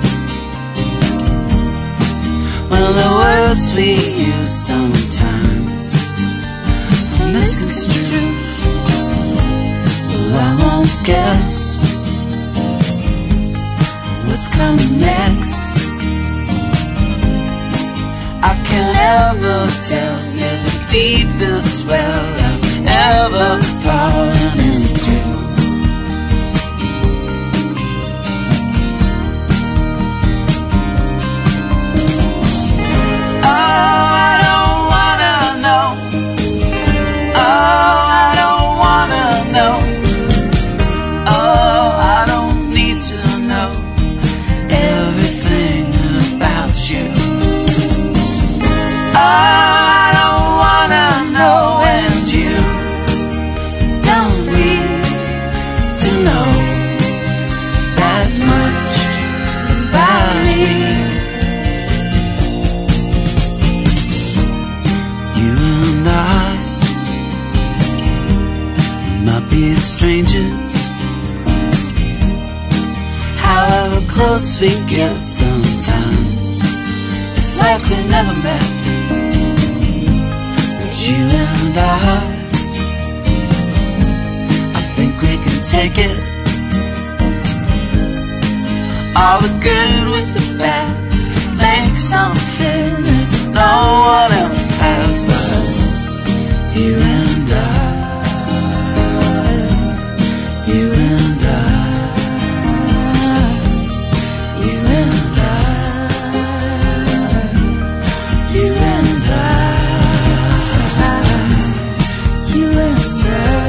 when the words we use sometimes are misconstrued? Well, I won't guess what's coming next. I can never tell you the deepest well I've ever fallen into. Oh, I don't wanna know. Oh, I don't wanna know. Oh, I don't need to know everything about you. Oh, I don't wanna know, and you don't need to know that much about me. You and I, we might be strangers. However close we get sometimes, it's like we never met. But you and I, I think we can take it. All the good with the bad, make something that no one else has but you and I, you and I. You and I, you and I, you and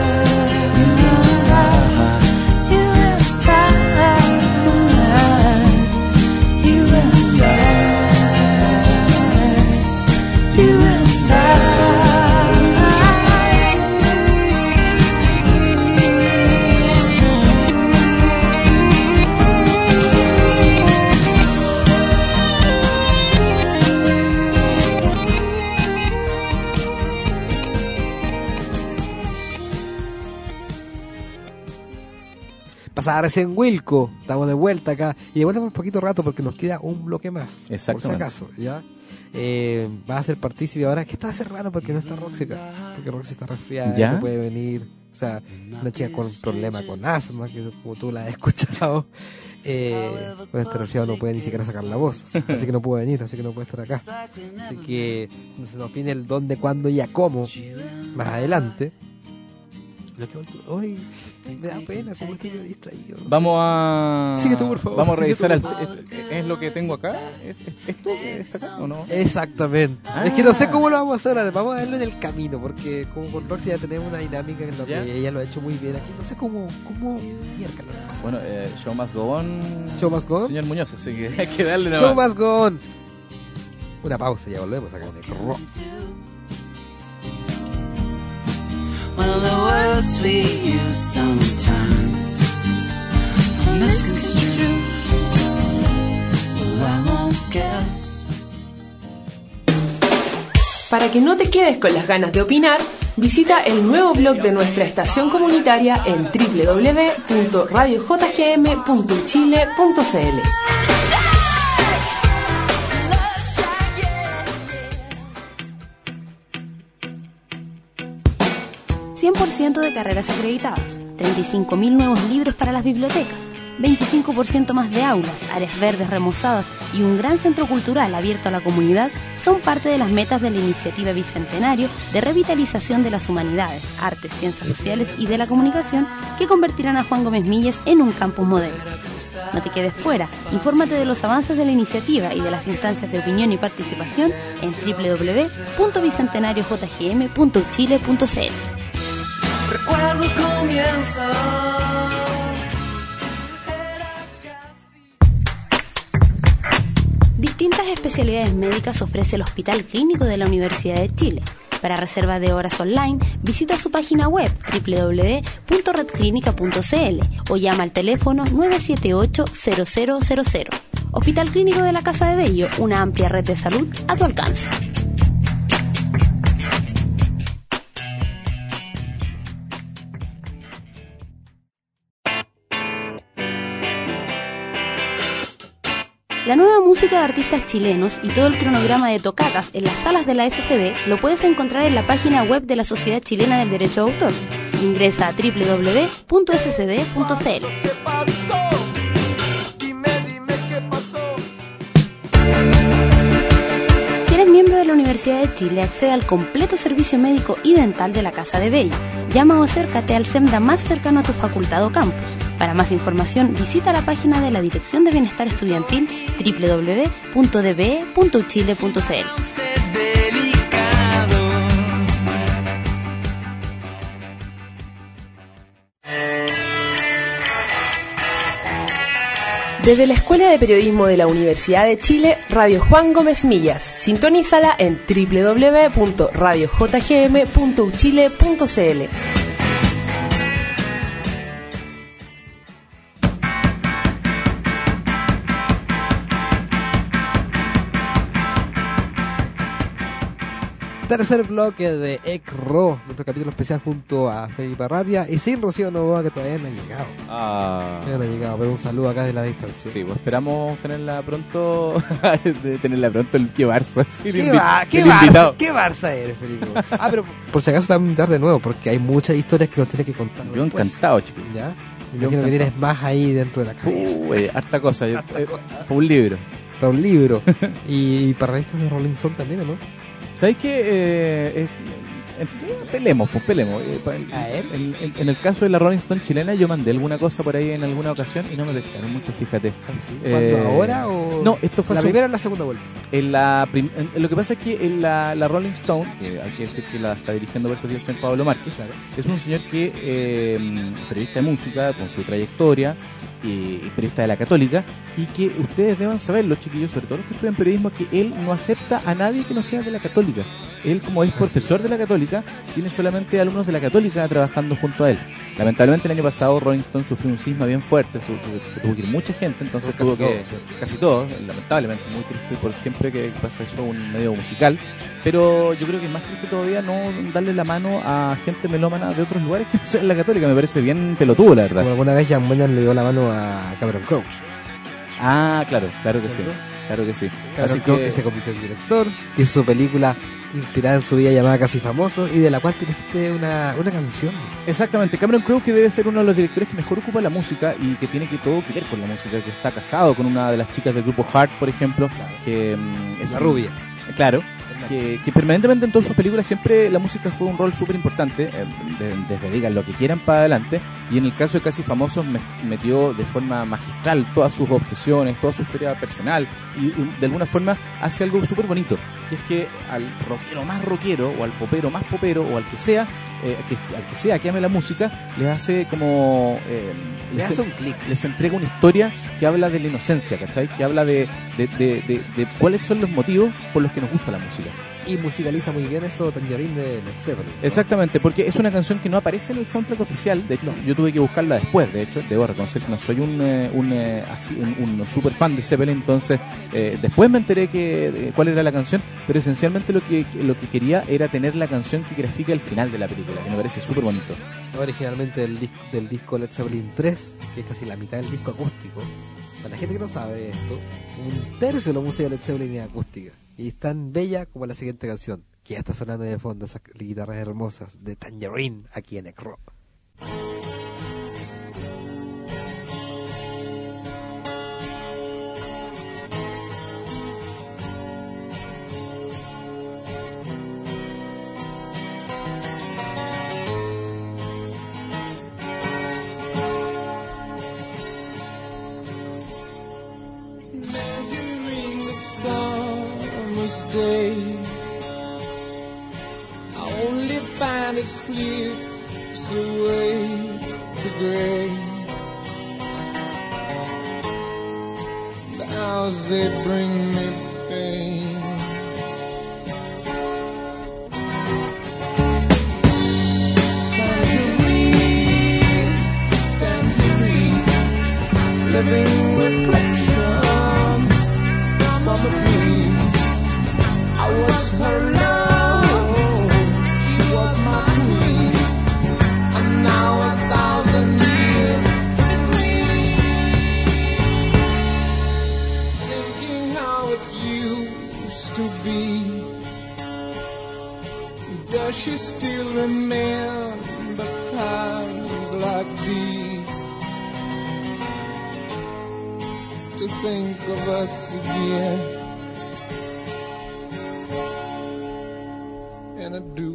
I, you and I, you and Pasaba recién Wilco, estamos de vuelta acá y de vuelta por un poquito rato porque nos queda un bloque más. Por si Exactamente. acaso, ¿ya? Eh, va a ser partícipe ahora, que esto va a ser raro porque no está Roxy acá, porque Roxy está resfriada, ¿Ya? no puede venir. O sea, una chica con problema con asma, que como tú la has escuchado, eh, con este resfriado no puede ni siquiera sacar la voz, así que no puede venir, así que no puede estar acá. Así que se nos viene el dónde, cuándo y a cómo más adelante. Lo que hoy me da pena, como estoy distraído. no sé. Vamos a... Sigue tú, por favor, Vamos a sigue revisar... tú. el- es, es lo que tengo acá. ¿Es, es- ¿Esto que está acá o no? Exactamente. Ah. Es que no sé cómo lo vamos a hacer ahora. Vamos a verlo en el camino, porque como con Roxy ya tenemos una dinámica en la ¿Ya? que ella lo ha hecho muy bien aquí. No sé cómo, cómo mierda lo vamos a hacer. Bueno, eh, show must go on. Show must go on. Señor Muñoz, así que hay que darle una Show must go on. Una pausa y ya volvemos acá en el rock. Well, the words we use sometimes are misconstrued. Well, I won't guess. Para que no te quedes con las ganas de opinar, visita el nuevo blog de nuestra estación comunitaria en doble u doble u doble u punto radio j g m punto chile punto c l. cien por ciento de carreras acreditadas, treinta y cinco mil nuevos libros para las bibliotecas, veinticinco por ciento más de aulas, áreas verdes remozadas y un gran centro cultural abierto a la comunidad son parte de las metas de la iniciativa Bicentenario de revitalización de las humanidades, artes, ciencias sociales y de la comunicación que convertirán a Juan Gómez Millas en un campus modelo. No te quedes fuera, infórmate de los avances de la iniciativa y de las instancias de opinión y participación en doble u doble u doble u punto bicentenario j g m punto chile punto c l. Recuerdo el comienzo. Distintas especialidades médicas ofrece el Hospital Clínico de la Universidad de Chile. Para reserva de horas online, visita su página web doble u doble u doble u punto red clínica punto c l o llama al teléfono nueve siete ocho cero cero cero cero. Hospital Clínico de la Casa de Bello, una amplia red de salud a tu alcance. La nueva música de artistas chilenos y todo el cronograma de tocatas en las salas de la S C D lo puedes encontrar en la página web de la Sociedad Chilena del Derecho de Autor. Ingresa a doble u doble u doble u punto s c d punto c l. ¿Qué pasó? Dime, dime qué pasó. Si eres miembro de la Universidad de Chile, accede al completo servicio médico y dental de la Casa de Bello. Llama o acércate al SEMDA más cercano a tu facultad o campus. Para más información, visita la página de la Dirección de Bienestar Estudiantil doble u doble u doble u punto d b e punto chile punto c l. Delicado. Desde la Escuela de Periodismo de la Universidad de Chile, Radio Juan Gómez Millas. Sintonízala en doble u doble u doble u punto radio j g m punto chile punto c l. Tercer bloque de E C R O, nuestro capítulo especial junto a Felipe Arratia y sin Rocío Novoa, que todavía no ha llegado. Ah, Todavía no ha llegado, pero un saludo acá de la distancia. sí, pues esperamos tenerla pronto. de tenerla pronto el que Barça. Sí, el ¿Qué, invi- va, ¿qué, el Barça, invitado. ¿Qué Barça eres, Felipe? Ah, pero por si acaso te voy a invitar de nuevo, porque hay muchas historias que nos tienes que contar. Yo después. encantado, chico. ¿Ya? Me Yo imagino que encantado. tienes más ahí dentro de la cabeza. Uy, harta cosa. Yo- Harta eh, cosa. un libro. Para un libro. y para revistas de Rolling Stone también, ¿o no? ¿Sabes qué? Eh, eh, eh, pelemos, pues pelemos. Eh, pa- A ver. en, en- en el caso de la Rolling Stone chilena, yo mandé alguna cosa por ahí en alguna ocasión y no me pescaron mucho, fíjate. ¿Cuándo, Eh, ahora o...? no, esto fue la hace- primera o la segunda vuelta. En la prim- en- en lo que pasa es que en la, la Rolling Stone, que hay que decir que la está dirigiendo por estos días el señor Pablo Márquez, Claro. es un señor que, eh, periodista de música, con su trayectoria, y periodista de la Católica, y que ustedes deben saberlo, chiquillos, sobre todo los que estudian periodismo, que él no acepta a nadie que no sea de la Católica. Él, como es profesor de la Católica, tiene solamente alumnos de la Católica trabajando junto a él. Lamentablemente el año pasado Rolling Stone sufrió un cisma bien fuerte, su- su- se tuvo que ir mucha gente, entonces Casi tuvo que... todos, ¿cierto? Casi todos, lamentablemente, muy triste por siempre que pasa eso un medio musical, pero yo creo que es más triste todavía no darle la mano a gente melómana de otros lugares que no sea la Católica, me parece bien pelotudo, la verdad. Como alguna vez Jan Wenner le dio la mano a Cameron Crowe. Ah, claro, claro que sí, ¿Cierto? claro que sí. Cameron Así Crowe, que, que se convirtió en director, que hizo su película inspirada en su vida llamada Casi Famoso y de la cual tiene una, una canción. exactamente, Cameron Crowe, que debe ser uno de los directores que mejor ocupa la música y que tiene que todo que ver con la música, que está casado con una de las chicas del grupo Heart, por ejemplo, que mm, es La un- rubia. Claro, que, que permanentemente en todas sus películas siempre la música juega un rol súper importante, eh, de- desde digan lo que quieran para adelante, y en el caso de Casi Famosos met- metió de forma magistral todas sus obsesiones, toda su historia personal, y, y de alguna forma hace algo súper bonito, que es que al rockero más rockero, o al popero más popero, o al que sea, eh, que, al que sea que ame la música, les hace como... eh, Le les- hace un clic. les entrega una historia que habla de la inocencia, ¿cachai? Que habla de, de, de, de, de cuáles son los motivos por los que nos gusta la música. Y musicaliza muy bien eso Tangerine de Led Zeppelin, ¿no? Exactamente, porque es una canción que no aparece en el soundtrack oficial. De hecho, yo tuve que buscarla después. De hecho, debo reconocer que no soy un eh, un, eh, así, un, un super fan de Zeppelin, entonces eh, después me enteré que de cuál era la canción, pero esencialmente lo que lo que quería era tener la canción que grafica el final de la película, que me parece súper bonito. Originalmente del, dis- del disco Led Zeppelin tres, que es casi la mitad del disco acústico. Para la gente que no sabe esto, un tercio de la música de Led Zeppelin es acústica. Y es tan bella como la siguiente canción, que ya está sonando en el fondo, esas guitarras hermosas de Tangerine aquí en Ekro. Measuring the summer's day, I only find it slips away to gray. The hours they bring me pain. Tangerine, tangerine, living reflection from a dream. I was her love, she was my queen, and now a thousand years between. Thinking how it used to be. Does she still remember times like these? To think of us again, and I do.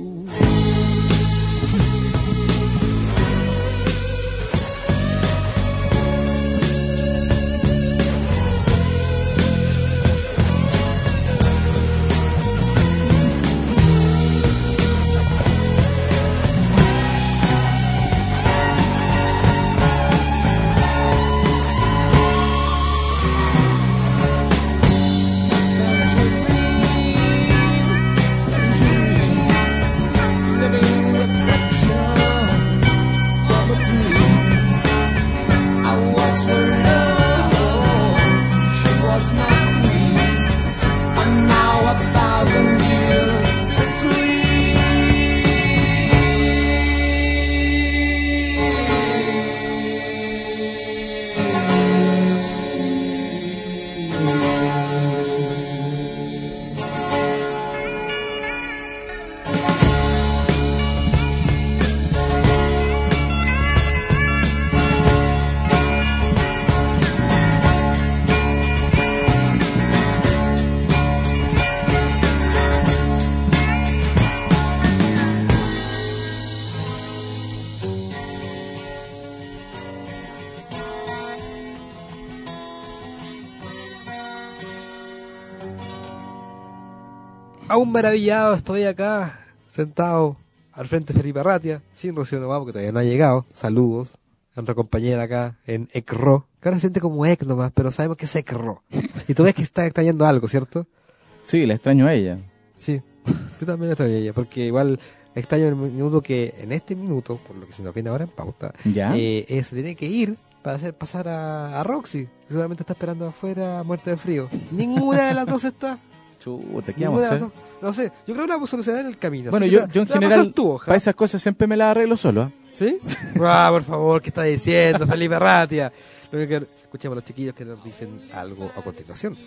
Aún maravillado estoy acá, sentado al frente de Felipe Arratia, sin Rocío Nomás, porque todavía no ha llegado. Saludos a nuestra compañera acá en Ekro, que ahora se siente como Ek nomás, pero sabemos que es Ekro. Y tú ves que está extrañando algo, ¿cierto? Sí, la extraño a ella. Sí, yo también extraño a ella, porque igual extraño el minuto que, en este minuto, por lo que se nos viene ahora en pauta, ¿Ya? eh, eh, se tiene que ir para hacer pasar a, a Roxy, que seguramente está esperando afuera, muerte de frío. Ninguna de las dos está. Chuta, ¿qué Ninguna vamos a de las hacer? dos. No sé, yo creo que la vamos a solucionar en el camino. Bueno, así yo, que yo en la- la vas a general, hacer tú, Oja. para esas cosas siempre me las arreglo solo, ¿ah? ¿Sí? Ah, por favor, ¿qué está diciendo Felipe Arratia? Lo único que escuchemos a los chiquillos que nos dicen algo a continuación.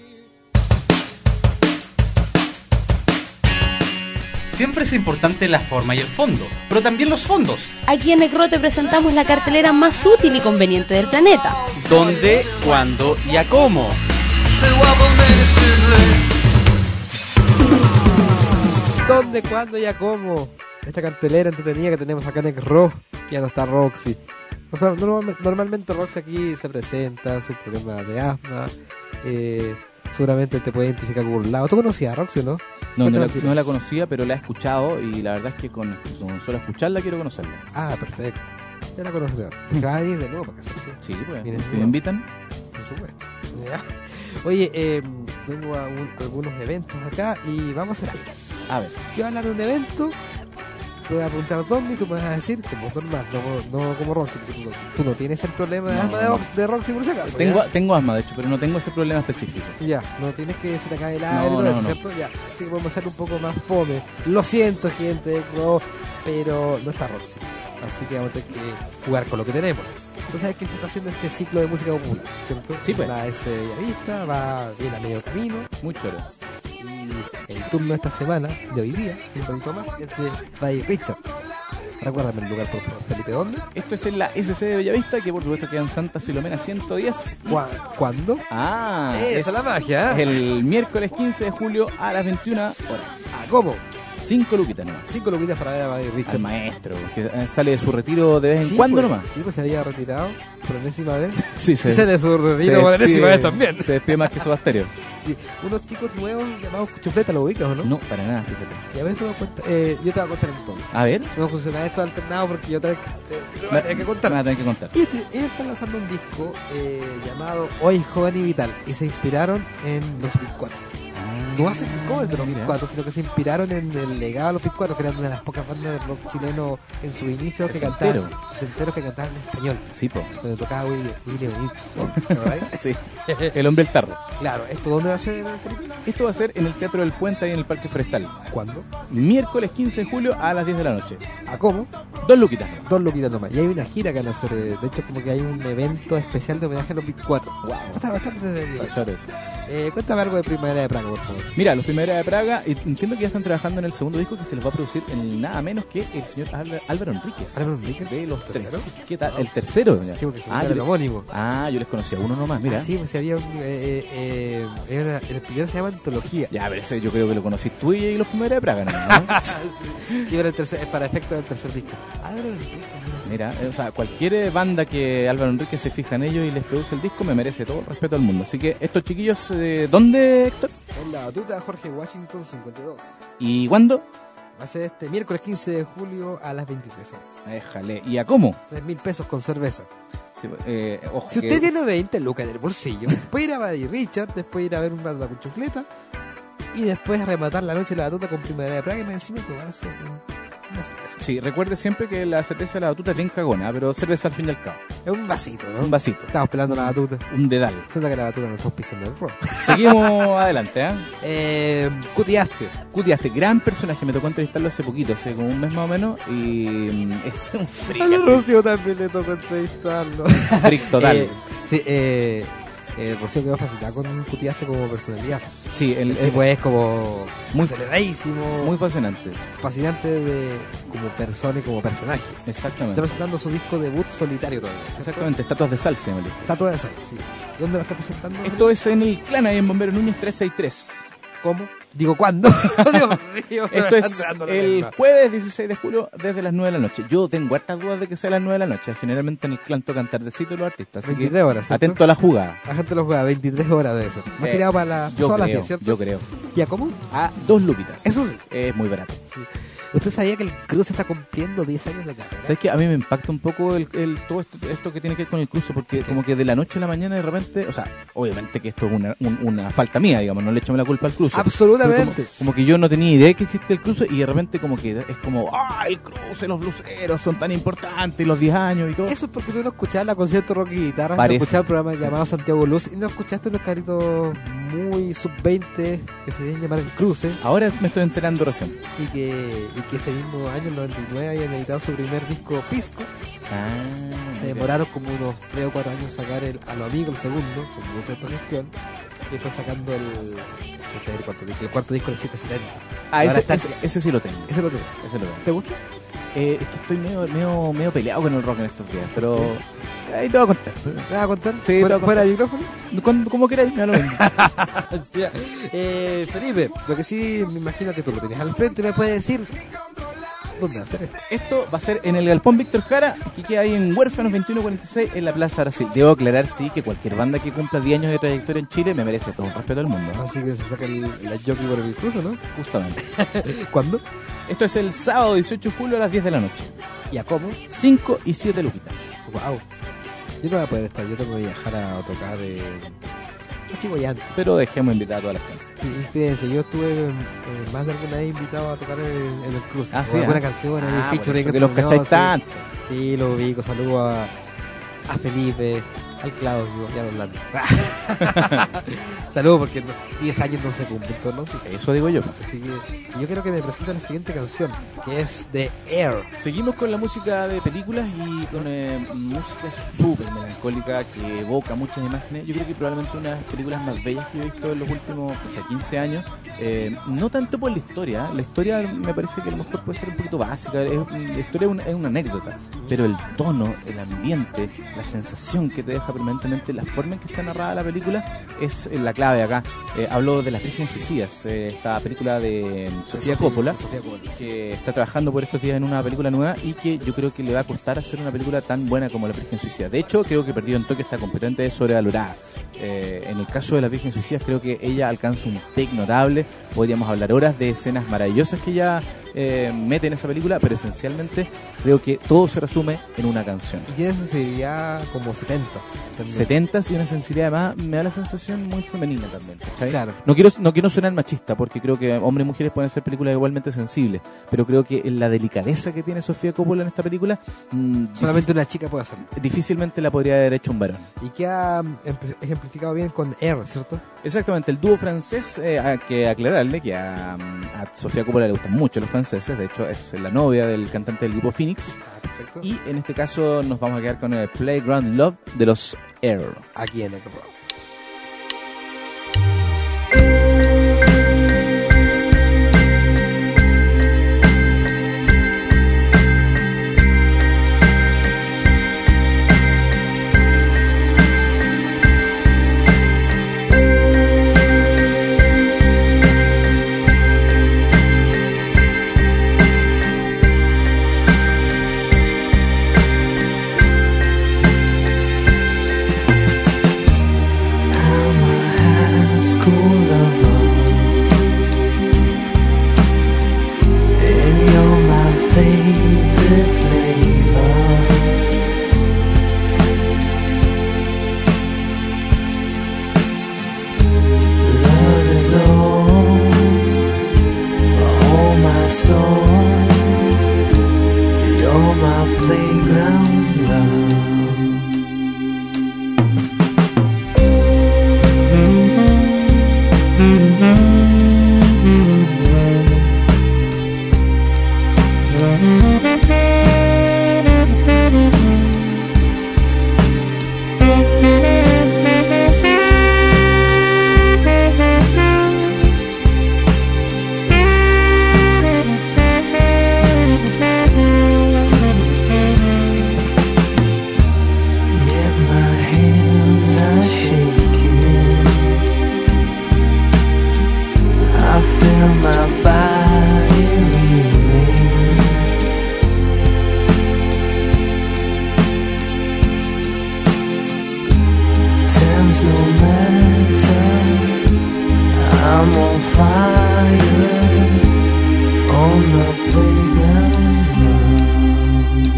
Siempre es importante la forma y el fondo, pero también los fondos. Aquí en Ekro te presentamos la cartelera más útil y conveniente del planeta. ¿Dónde, cuándo y a cómo? The wobble medicine ¿Dónde, cuándo y a cómo? Esta cartelera entretenida que tenemos acá en X-Ro, que ya no está Roxy. O sea, normal- normalmente Roxy aquí se presenta, sus problemas de asma, eh, seguramente te puede identificar por un lado. ¿Tú conocías a Roxy, no? No, no la, Cuéntanos. no la conocía, pero la he escuchado y la verdad es que con, con solo escucharla quiero conocerla. Ah, perfecto. Ya la conocerás. Va a ir de nuevo para que sepas. Sí, pues, Viene si de me nuevo. invitan. Por supuesto. Ya. Oye, eh, tengo algún- algunos eventos acá y vamos a hacer algo. A ver, Yo voy a hablar de un evento, te voy a preguntar dónde y tú me vas a decir como normal, no, no como Roxy, porque tú, no- tú no tienes el problema de No. asma de, Rox- de Roxy por si acaso. tengo, ¿ya? tengo asma de hecho, pero no tengo ese problema específico. Ya, no tienes que se te cae el No, aire y todo no, eso, no. ¿cierto? Ya, así que podemos hacer un poco más fome. Lo siento, gente, no, pero no está Roxy. Así que vamos a tener que jugar con lo que tenemos. Tú sabes que se está haciendo este ciclo de música popular, ¿cierto? Sí, pues. La S Bellavista va bien a medio camino. Mucho oro. Y el turno de esta semana, de hoy día, un poquito más, es de Ray Richard. Recuérdame el lugar, por favor, Felipe, ¿dónde? Esto es en la S C de Bellavista, que por supuesto queda en Santa Filomena ciento diez. ¿Cuá- ¿Cuándo? Ah, Esa es la magia, es ¿eh? el miércoles quince de julio a las veintiuna horas. Ah, ¿cómo? Cinco luquitas nomás. Cinco luquitas para ver a Ray Richard. Al maestro, que eh, sale de su retiro de vez en Sí, cuando pues, nomás. Sí, pues se había retirado por enésima vez. Sí, Y sale de su retiro por enésima vez también. Se despide más que su basterio. Sí, unos chicos nuevos llamados Cuchufleta, ¿lo ubicas o no? No, para nada, fíjate. Y a ver, eso me cuenta, eh, yo te voy a contar entonces. A ver, No funciona esto alternado porque yo tengo que, eh, lo voy me a tener que contar. me vas a tener que contar. Y este, ellos están lanzando un disco eh, llamado Hoy Joven y Vital y se inspiraron en los Big Cuatro. No hacen cover de los Big Mira. Cuatro, sino que se inspiraron en el legado de los Big Cuatro, que eran una de las pocas bandas de rock chileno en su inicio que Sesentero. cantaban, sesenteros que cantaban en español. Sí, po. Donde tocaba William William Gibson, ¿no? Sí. El hombre del tarro. Claro, ¿esto dónde va a ser, Felipe? Esto va a ser en el Teatro del Puente y en el Parque Forestal. ¿Cuándo? Miércoles quince de julio a las diez de la noche. ¿A cómo? Dos luquitas. Dos luquitas nomás. Y hay una gira que van a hacer, eh, de hecho como que hay un evento especial de homenaje a los Big Cuatro. Wow. Está bastante entretenido. Cachar eso. Eh, cuéntame algo de Primavera de Praga, por favor. Mira, los Primavera de Praga, y entiendo que ya están trabajando en el segundo disco que se les va a producir en nada menos que el señor Álvaro, Álvaro Enríquez. ¿Álvaro Enríquez? De los tres. ¿Tercero? ¿Qué tal? ¿El tercero? Ya. Sí, porque se ah, ah, yo el le- homónimo. ah, yo les conocía uno nomás, mira. Ah, sí, pues si había un, eh, eh, eh, era- el primero se llama Antología. Ya, pero ese yo creo que lo conocí tú y los Primavera de Praga, ¿no? Y era el tercer, para efecto del tercer disco. Álvaro Enríquez, mira. Mira, eh, o sea, cualquier eh, banda que Álvaro Enrique se fija en ellos y les produce el disco me merece todo el respeto del mundo. Así que estos chiquillos, eh, ¿dónde, Héctor? En la batuta Jorge Washington cincuenta y dos. ¿Y cuándo? Va a ser este miércoles quince de julio a las veintitrés horas. Déjale. ¿Y a cómo? tres mil pesos con cerveza. Sí, eh, ojo, Si que- usted tiene veinte lucas en el bolsillo, puede ir a Buddy Richard, después ir a ver un banda con chufleta y después rematar la noche de la batuta con Primavera de Praga y me encima tomarse un- una cerveza. Sí, recuerde siempre que la cerveza de la batuta es bien cagona, pero cerveza al fin y al cabo. Es un vasito, ¿no? Un vasito, Estamos pelando la batuta. un dedal. Siento que la batuta no está pisando el rock. Seguimos adelante, ¿eh? Eh, Cutiaste. Cutiaste, gran personaje, me tocó entrevistarlo hace poquito, hace como un mes más o menos, y mm, es un freak, A los Rocío también le tocó entrevistarlo. freak total. Eh, sí, eh, eh, Rocío quedó fascinada con Cutiaste como personalidad. Sí, el, El el- tipo es como Muy- aceleradísimo, muy fascinante, fascinante de, como persona y como personaje. Está exactamente. presentando su disco debut solitario todavía. ¿cierto? Exactamente, estatuas de sal se llama el disco. Está toda esa, sí. ¿Dónde lo está presentando? Esto es en el clan ahí en Bombero Núñez trescientos sesenta y tres. ¿Cómo? Digo, ¿cuándo? Dios mío, me Esto están es dando la el lengua. jueves dieciséis de julio desde las nueve de la noche. Yo tengo hartas dudas de que sea las nueve de la noche. Generalmente en el clan tocan tardecito los artistas. Así veintitrés que horas, ¿cierto? atento a la jugada. La gente lo juega veintitrés horas de eso. Más Eh, tirado para la, Yo pasado las creo, diez, ¿cierto? yo creo. ¿Ya cómo? A dos luquitas. Eso sí. Es muy barato. Sí. ¿Usted sabía que el cruce está cumpliendo diez años de carrera? ¿Sabes qué? A mí me impacta un poco el, el- todo esto, esto que tiene que ver con el cruce, porque como que de la noche a la mañana de repente, o sea, obviamente que esto es una, un- una falta mía, digamos, no le echamos la culpa al cruce. Absolutamente. Pero Como, como que yo no tenía idea que existe el cruce y de repente como que es como, ah, el cruce, los bluseros son tan importantes, los diez años y todo. Eso es porque tú no escuchabas la concierto rock y guitarra, no Parece. escuchabas el programa llamado Santiago Luz y no escuchaste unos caritos muy sub veinte que se deben llamar El Cruce Ahora me estoy enterando recién. y que, y que ese mismo año, en noventa y nueve, habían editado su primer disco Pisco. Ah, Se demoraron como unos tres o cuatro años en sacar el, a lo amigo el segundo, con mucha autogestión, y después sacando el, no sé el cuarto disco, el cuarto disco el setecientos setenta. Ah, Ahora ese, está- ese, ese sí lo tengo. Ese lo tengo. Ese lo tengo. ¿Te gusta? Eh, es que estoy medio, medio, medio peleado con el rock en estos días, pero Ahí te voy a contar. ¿Me vas a contar? Sí, te voy ¿Fuera, a fuera contar. de micrófono? Cuando- Como queráis, me da lo mismo. Sí. eh, Felipe, lo que sí me imagino que tú lo tienes al frente, me puedes decir dónde va a ser esto. Esto va a ser en el Galpón Víctor Jara, que queda ahí en Huérfanos veintiuno cuarenta y seis, en la Plaza Brasil. Debo aclarar, sí, que cualquier banda que cumpla diez años de trayectoria en Chile me merece todo el respeto del mundo. Así que se saca el, la jockey por el cruzo, ¿no? Justamente. ¿Cuándo? Esto es el sábado dieciocho de julio a las diez de la noche. ¿Y a cómo? cinco y siete luquitas. Wow. Yo no voy a poder estar, yo tengo que viajar a tocar eh, a Chihuayante. Pero dejemos invitar a toda la gente. Sí, fíjense, yo estuve eh, más de alguna vez invitado a tocar en, en el cruce. Ah, con sí, alguna ah. canción, ahí, Ah, por featuring eso que entre los los cacháis sí. tanto. Sí, lo ubico, saludo a, a Felipe, al Claudio, ya no hablando. Saludos porque no- diez años no se cumplen, ¿no? Eso digo yo. Así que yo quiero que me presenten la siguiente canción, que es de Air. Seguimos con la música de películas y con eh, música súper melancólica que evoca muchas imágenes. Yo creo que probablemente una de las películas más bellas que he visto en los últimos o sea, quince años. Eh, no tanto por la historia, ¿eh? La historia me parece que a lo mejor puede ser un poquito básica. Es, la historia es una, es una anécdota, pero el tono, el ambiente, la sensación que te deja permanentemente, la forma en que está narrada la película es eh, la clave acá. Eh, hablo de Las Vírgenes Suicidas, eh, esta película de Sofía Coppola, Sofía Coppola. que está trabajando por estos días en una película nueva y que yo creo que le va a costar hacer una película tan buena como La Virgen Suicida. De hecho, creo que Perdido en Tokio está completamente sobrevalorada. Eh, en el caso de La Virgen Suicida, creo que ella alcanza un take notable. Podríamos hablar horas de escenas maravillosas que ella eh, mete en esa película, pero esencialmente creo que todo se resume en una canción. Y tiene sensibilidad como setentas. también. setentas y una sensibilidad además me da la sensación muy femenina también, ¿cachai? Claro. No quiero, no quiero sonar machista porque creo que hombres y mujeres pueden hacer películas igualmente sensibles, pero creo que la delicadeza que tiene Sofía Coppola en esta película mm, Solamente una chica puede hacerlo. difícil- difícilmente la podría haber hecho un varón. Y que ha empre- ejemplificado bien con Air, ¿cierto? Exactamente, el dúo francés, eh, hay que aclararle que a, a Sofía Coppola le gustan mucho los franceses, de hecho es la novia del cantante del grupo Phoenix, Ah, perfecto. y en este caso nos vamos a quedar con el Playground Love de los Air. Aquí en el rock. I'm a high school lover, and you're my favorite flavor. Love is all, all my soul. You're my playground love. Yet my hands are shaking. I feel my body reeling. Time's no matter. I'm on fire on the playground. Love.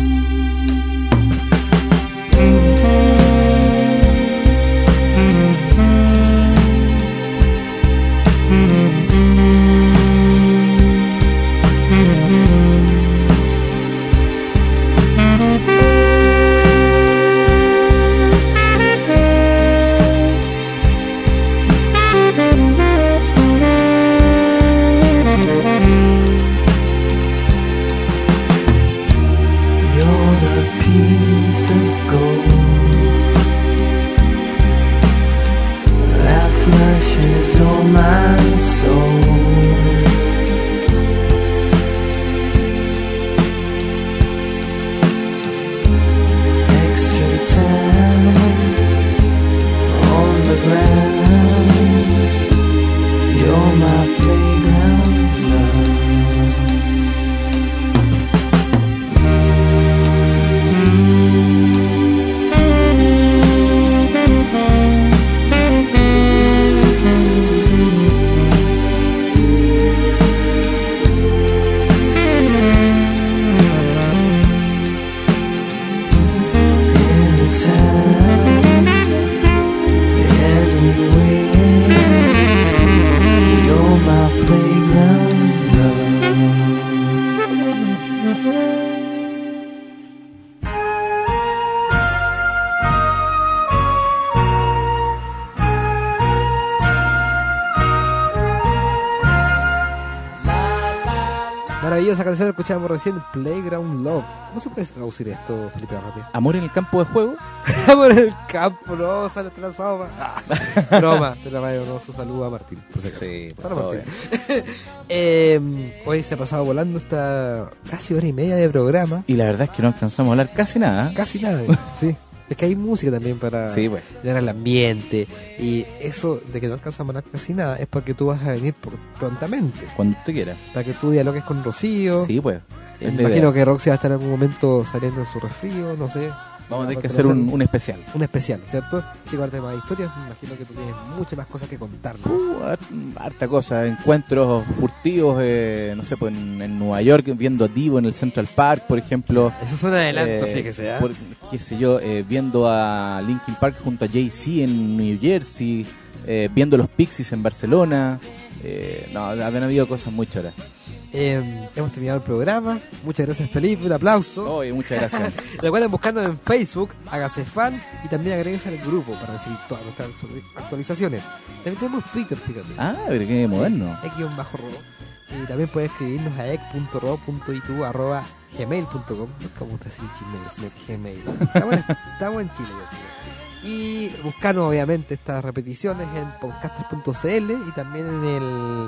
You're the piece of gold that flushes all my soul. Extra time. Maravillosa canción, escuchamos recién Playground Love. ¿Cómo se puede traducir esto, Felipe Arrate? Amor en el campo de juego. Amor en el campo, no, sale hasta la sopa. Ah, broma, de la radio, no, su saludo a Martín, por si acaso. Sí, Solo todo Martín. eh, hoy se ha pasado volando esta casi hora y media de programa. Y la verdad es que no alcanzamos a hablar casi nada. Casi nada, sí. Es que hay música también para Sí, pues. llenar el ambiente. Y eso de que no alcanzamos a hablar casi nada es porque tú vas a venir por- prontamente. Cuando usted quiera. Para que tú dialogues con Rocío. Sí, pues. Me Es la imagino idea. que Roxy va a estar en algún momento saliendo en su resfrío, no sé. Vamos a tener que Vamos hacer un, hacer un especial. un especial, ¿cierto? Si guardas más historias, me imagino que tú tienes muchas más cosas que contarnos. Uh, har- harta cosa, encuentros furtivos, eh, no sé, pues en, en Nueva York, viendo a Divo en el Central Park, por ejemplo. Eso suena adelanto, Eh, fíjese, ¿eh? por- qué sé yo, eh, viendo a Linkin Park junto a Jay-Z en New Jersey, eh, viendo los Pixies en Barcelona. Eh, no, habían habido cosas muy choras. Eh, hemos terminado el programa. Muchas gracias, Felipe. Un aplauso. Oye, muchas gracias. Recuerden buscarnos en Facebook, hágase fan y también agréguense al grupo para recibir todas nuestras actualizaciones. También tenemos Twitter, fíjate. Ah, pero qué moderno. X-ro. Y también puede escribirnos a ec punto ro punto i t u arroba gmail punto com. No es como usted decir Gmail, sino Gmail. Estamos en, estamos en Chile, yo creo. Y buscarnos obviamente estas repeticiones en podcasters punto c l y también en el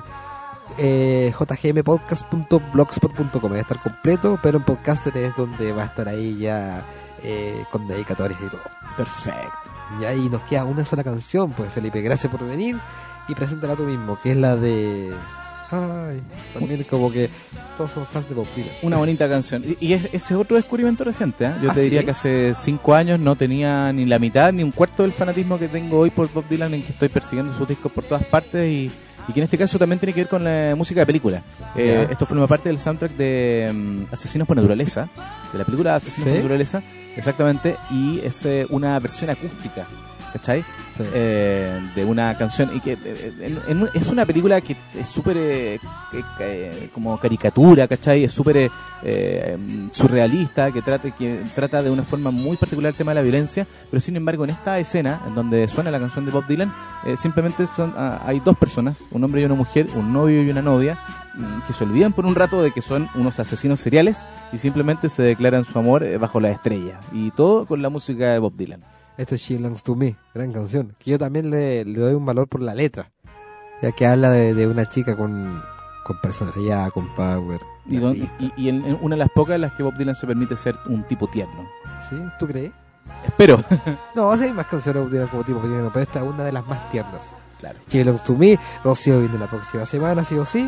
eh, j g m podcast punto blogspot punto com. Va a estar completo, pero en Podcaster es donde va a estar ahí ya eh, con dedicatorias y todo. Perfecto. Y ahí nos queda una sola canción, pues Felipe, gracias por venir y preséntala tú mismo, que es la de... Ay, también como que todos somos fans de Bob Dylan. Una bonita canción. Y, y es, ese es otro descubrimiento reciente, ¿eh? Yo ¿Ah, te diría sí? que hace cinco años no tenía ni la mitad ni un cuarto del fanatismo que tengo hoy por Bob Dylan, en que estoy persiguiendo sus discos por todas partes y, y que en este caso también tiene que ver con la música de película. Eh, Ya. esto forma parte del soundtrack de um, Asesinos por Naturaleza, de la película Asesinos ¿Sí? por Naturaleza, exactamente, y es eh, una versión acústica, ¿cachai? Sí. Eh, de una canción y que eh, en- en- es una película que es súper eh, eh, eh, como caricatura, ¿cachai? Es súper eh, eh, surrealista, que trata, que trata de una forma muy particular el tema de la violencia, pero sin embargo en esta escena en donde suena la canción de Bob Dylan, eh, simplemente son ah, hay dos personas, un hombre y una mujer, un novio y una novia, mm, que se olvidan por un rato de que son unos asesinos seriales y simplemente se declaran su amor eh, bajo la estrella, y todo con la música de Bob Dylan. Esto es She Belongs to Me, gran canción. Que yo también le, le doy un valor por la letra. Ya que habla de, de una chica con, con personalidad, con power. Y, don- y, y en, en una de las pocas en las que Bob Dylan se permite ser un tipo tierno. ¿Sí? ¿Tú crees? Espero. No, sí hay más canciones de Bob Dylan como tipo tierno, pero esta es una de las más tiernas. Claro. She Belongs to Me, Rocío viene la próxima semana, sí o sí.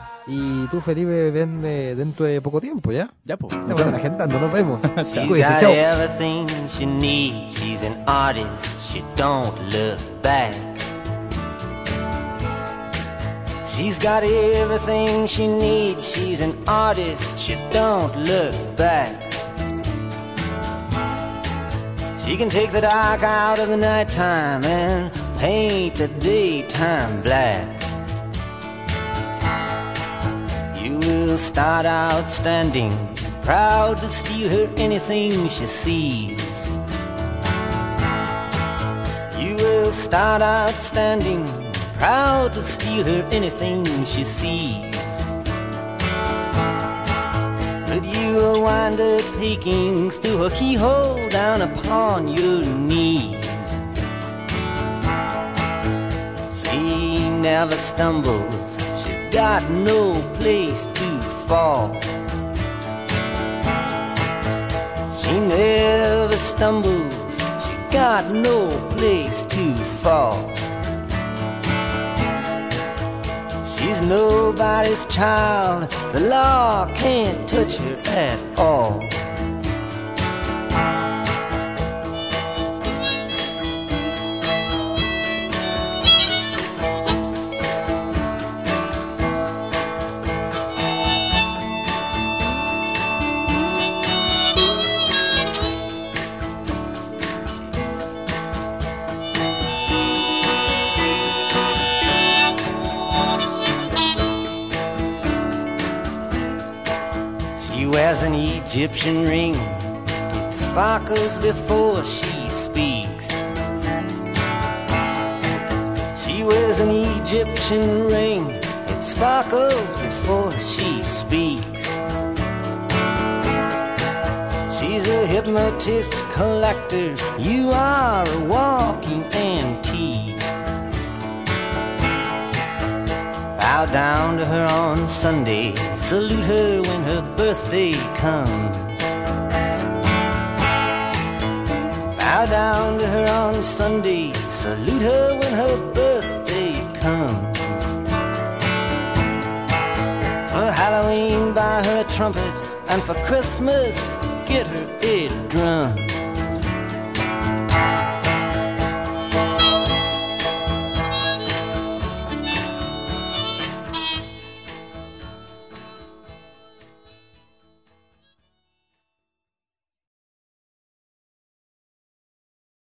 Y tú, Felipe, ven eh, dentro de poco tiempo, ¿ya? Ya, pues. Estamos en la agenda, nos vemos. She's Cuídense, got chao. everything she needs. She's an artist. She don't look back. She's got everything she needs. She's an artist. She don't look back. She can take the dark out of the nighttime and paint the daytime black. You will start out standing, proud to steal her anything she sees. You will start out standing, proud to steal her anything she sees. But you will wind up peeking through her keyhole down upon your knees. She never stumbles, she's got no place to fall. She never stumbles, she got no place to fall. She's nobody's child, the law can't touch her at all. She wears an Egyptian ring, it sparkles before she speaks. She wears an Egyptian ring, it sparkles before she speaks. She's a hypnotist collector. You are a walking antique. Bow down to her on Sunday. Salute her when her birthday comes. Bow down to her on Sunday. Salute her when her birthday comes. For Halloween, buy her a trumpet, and for Christmas, get her a drum.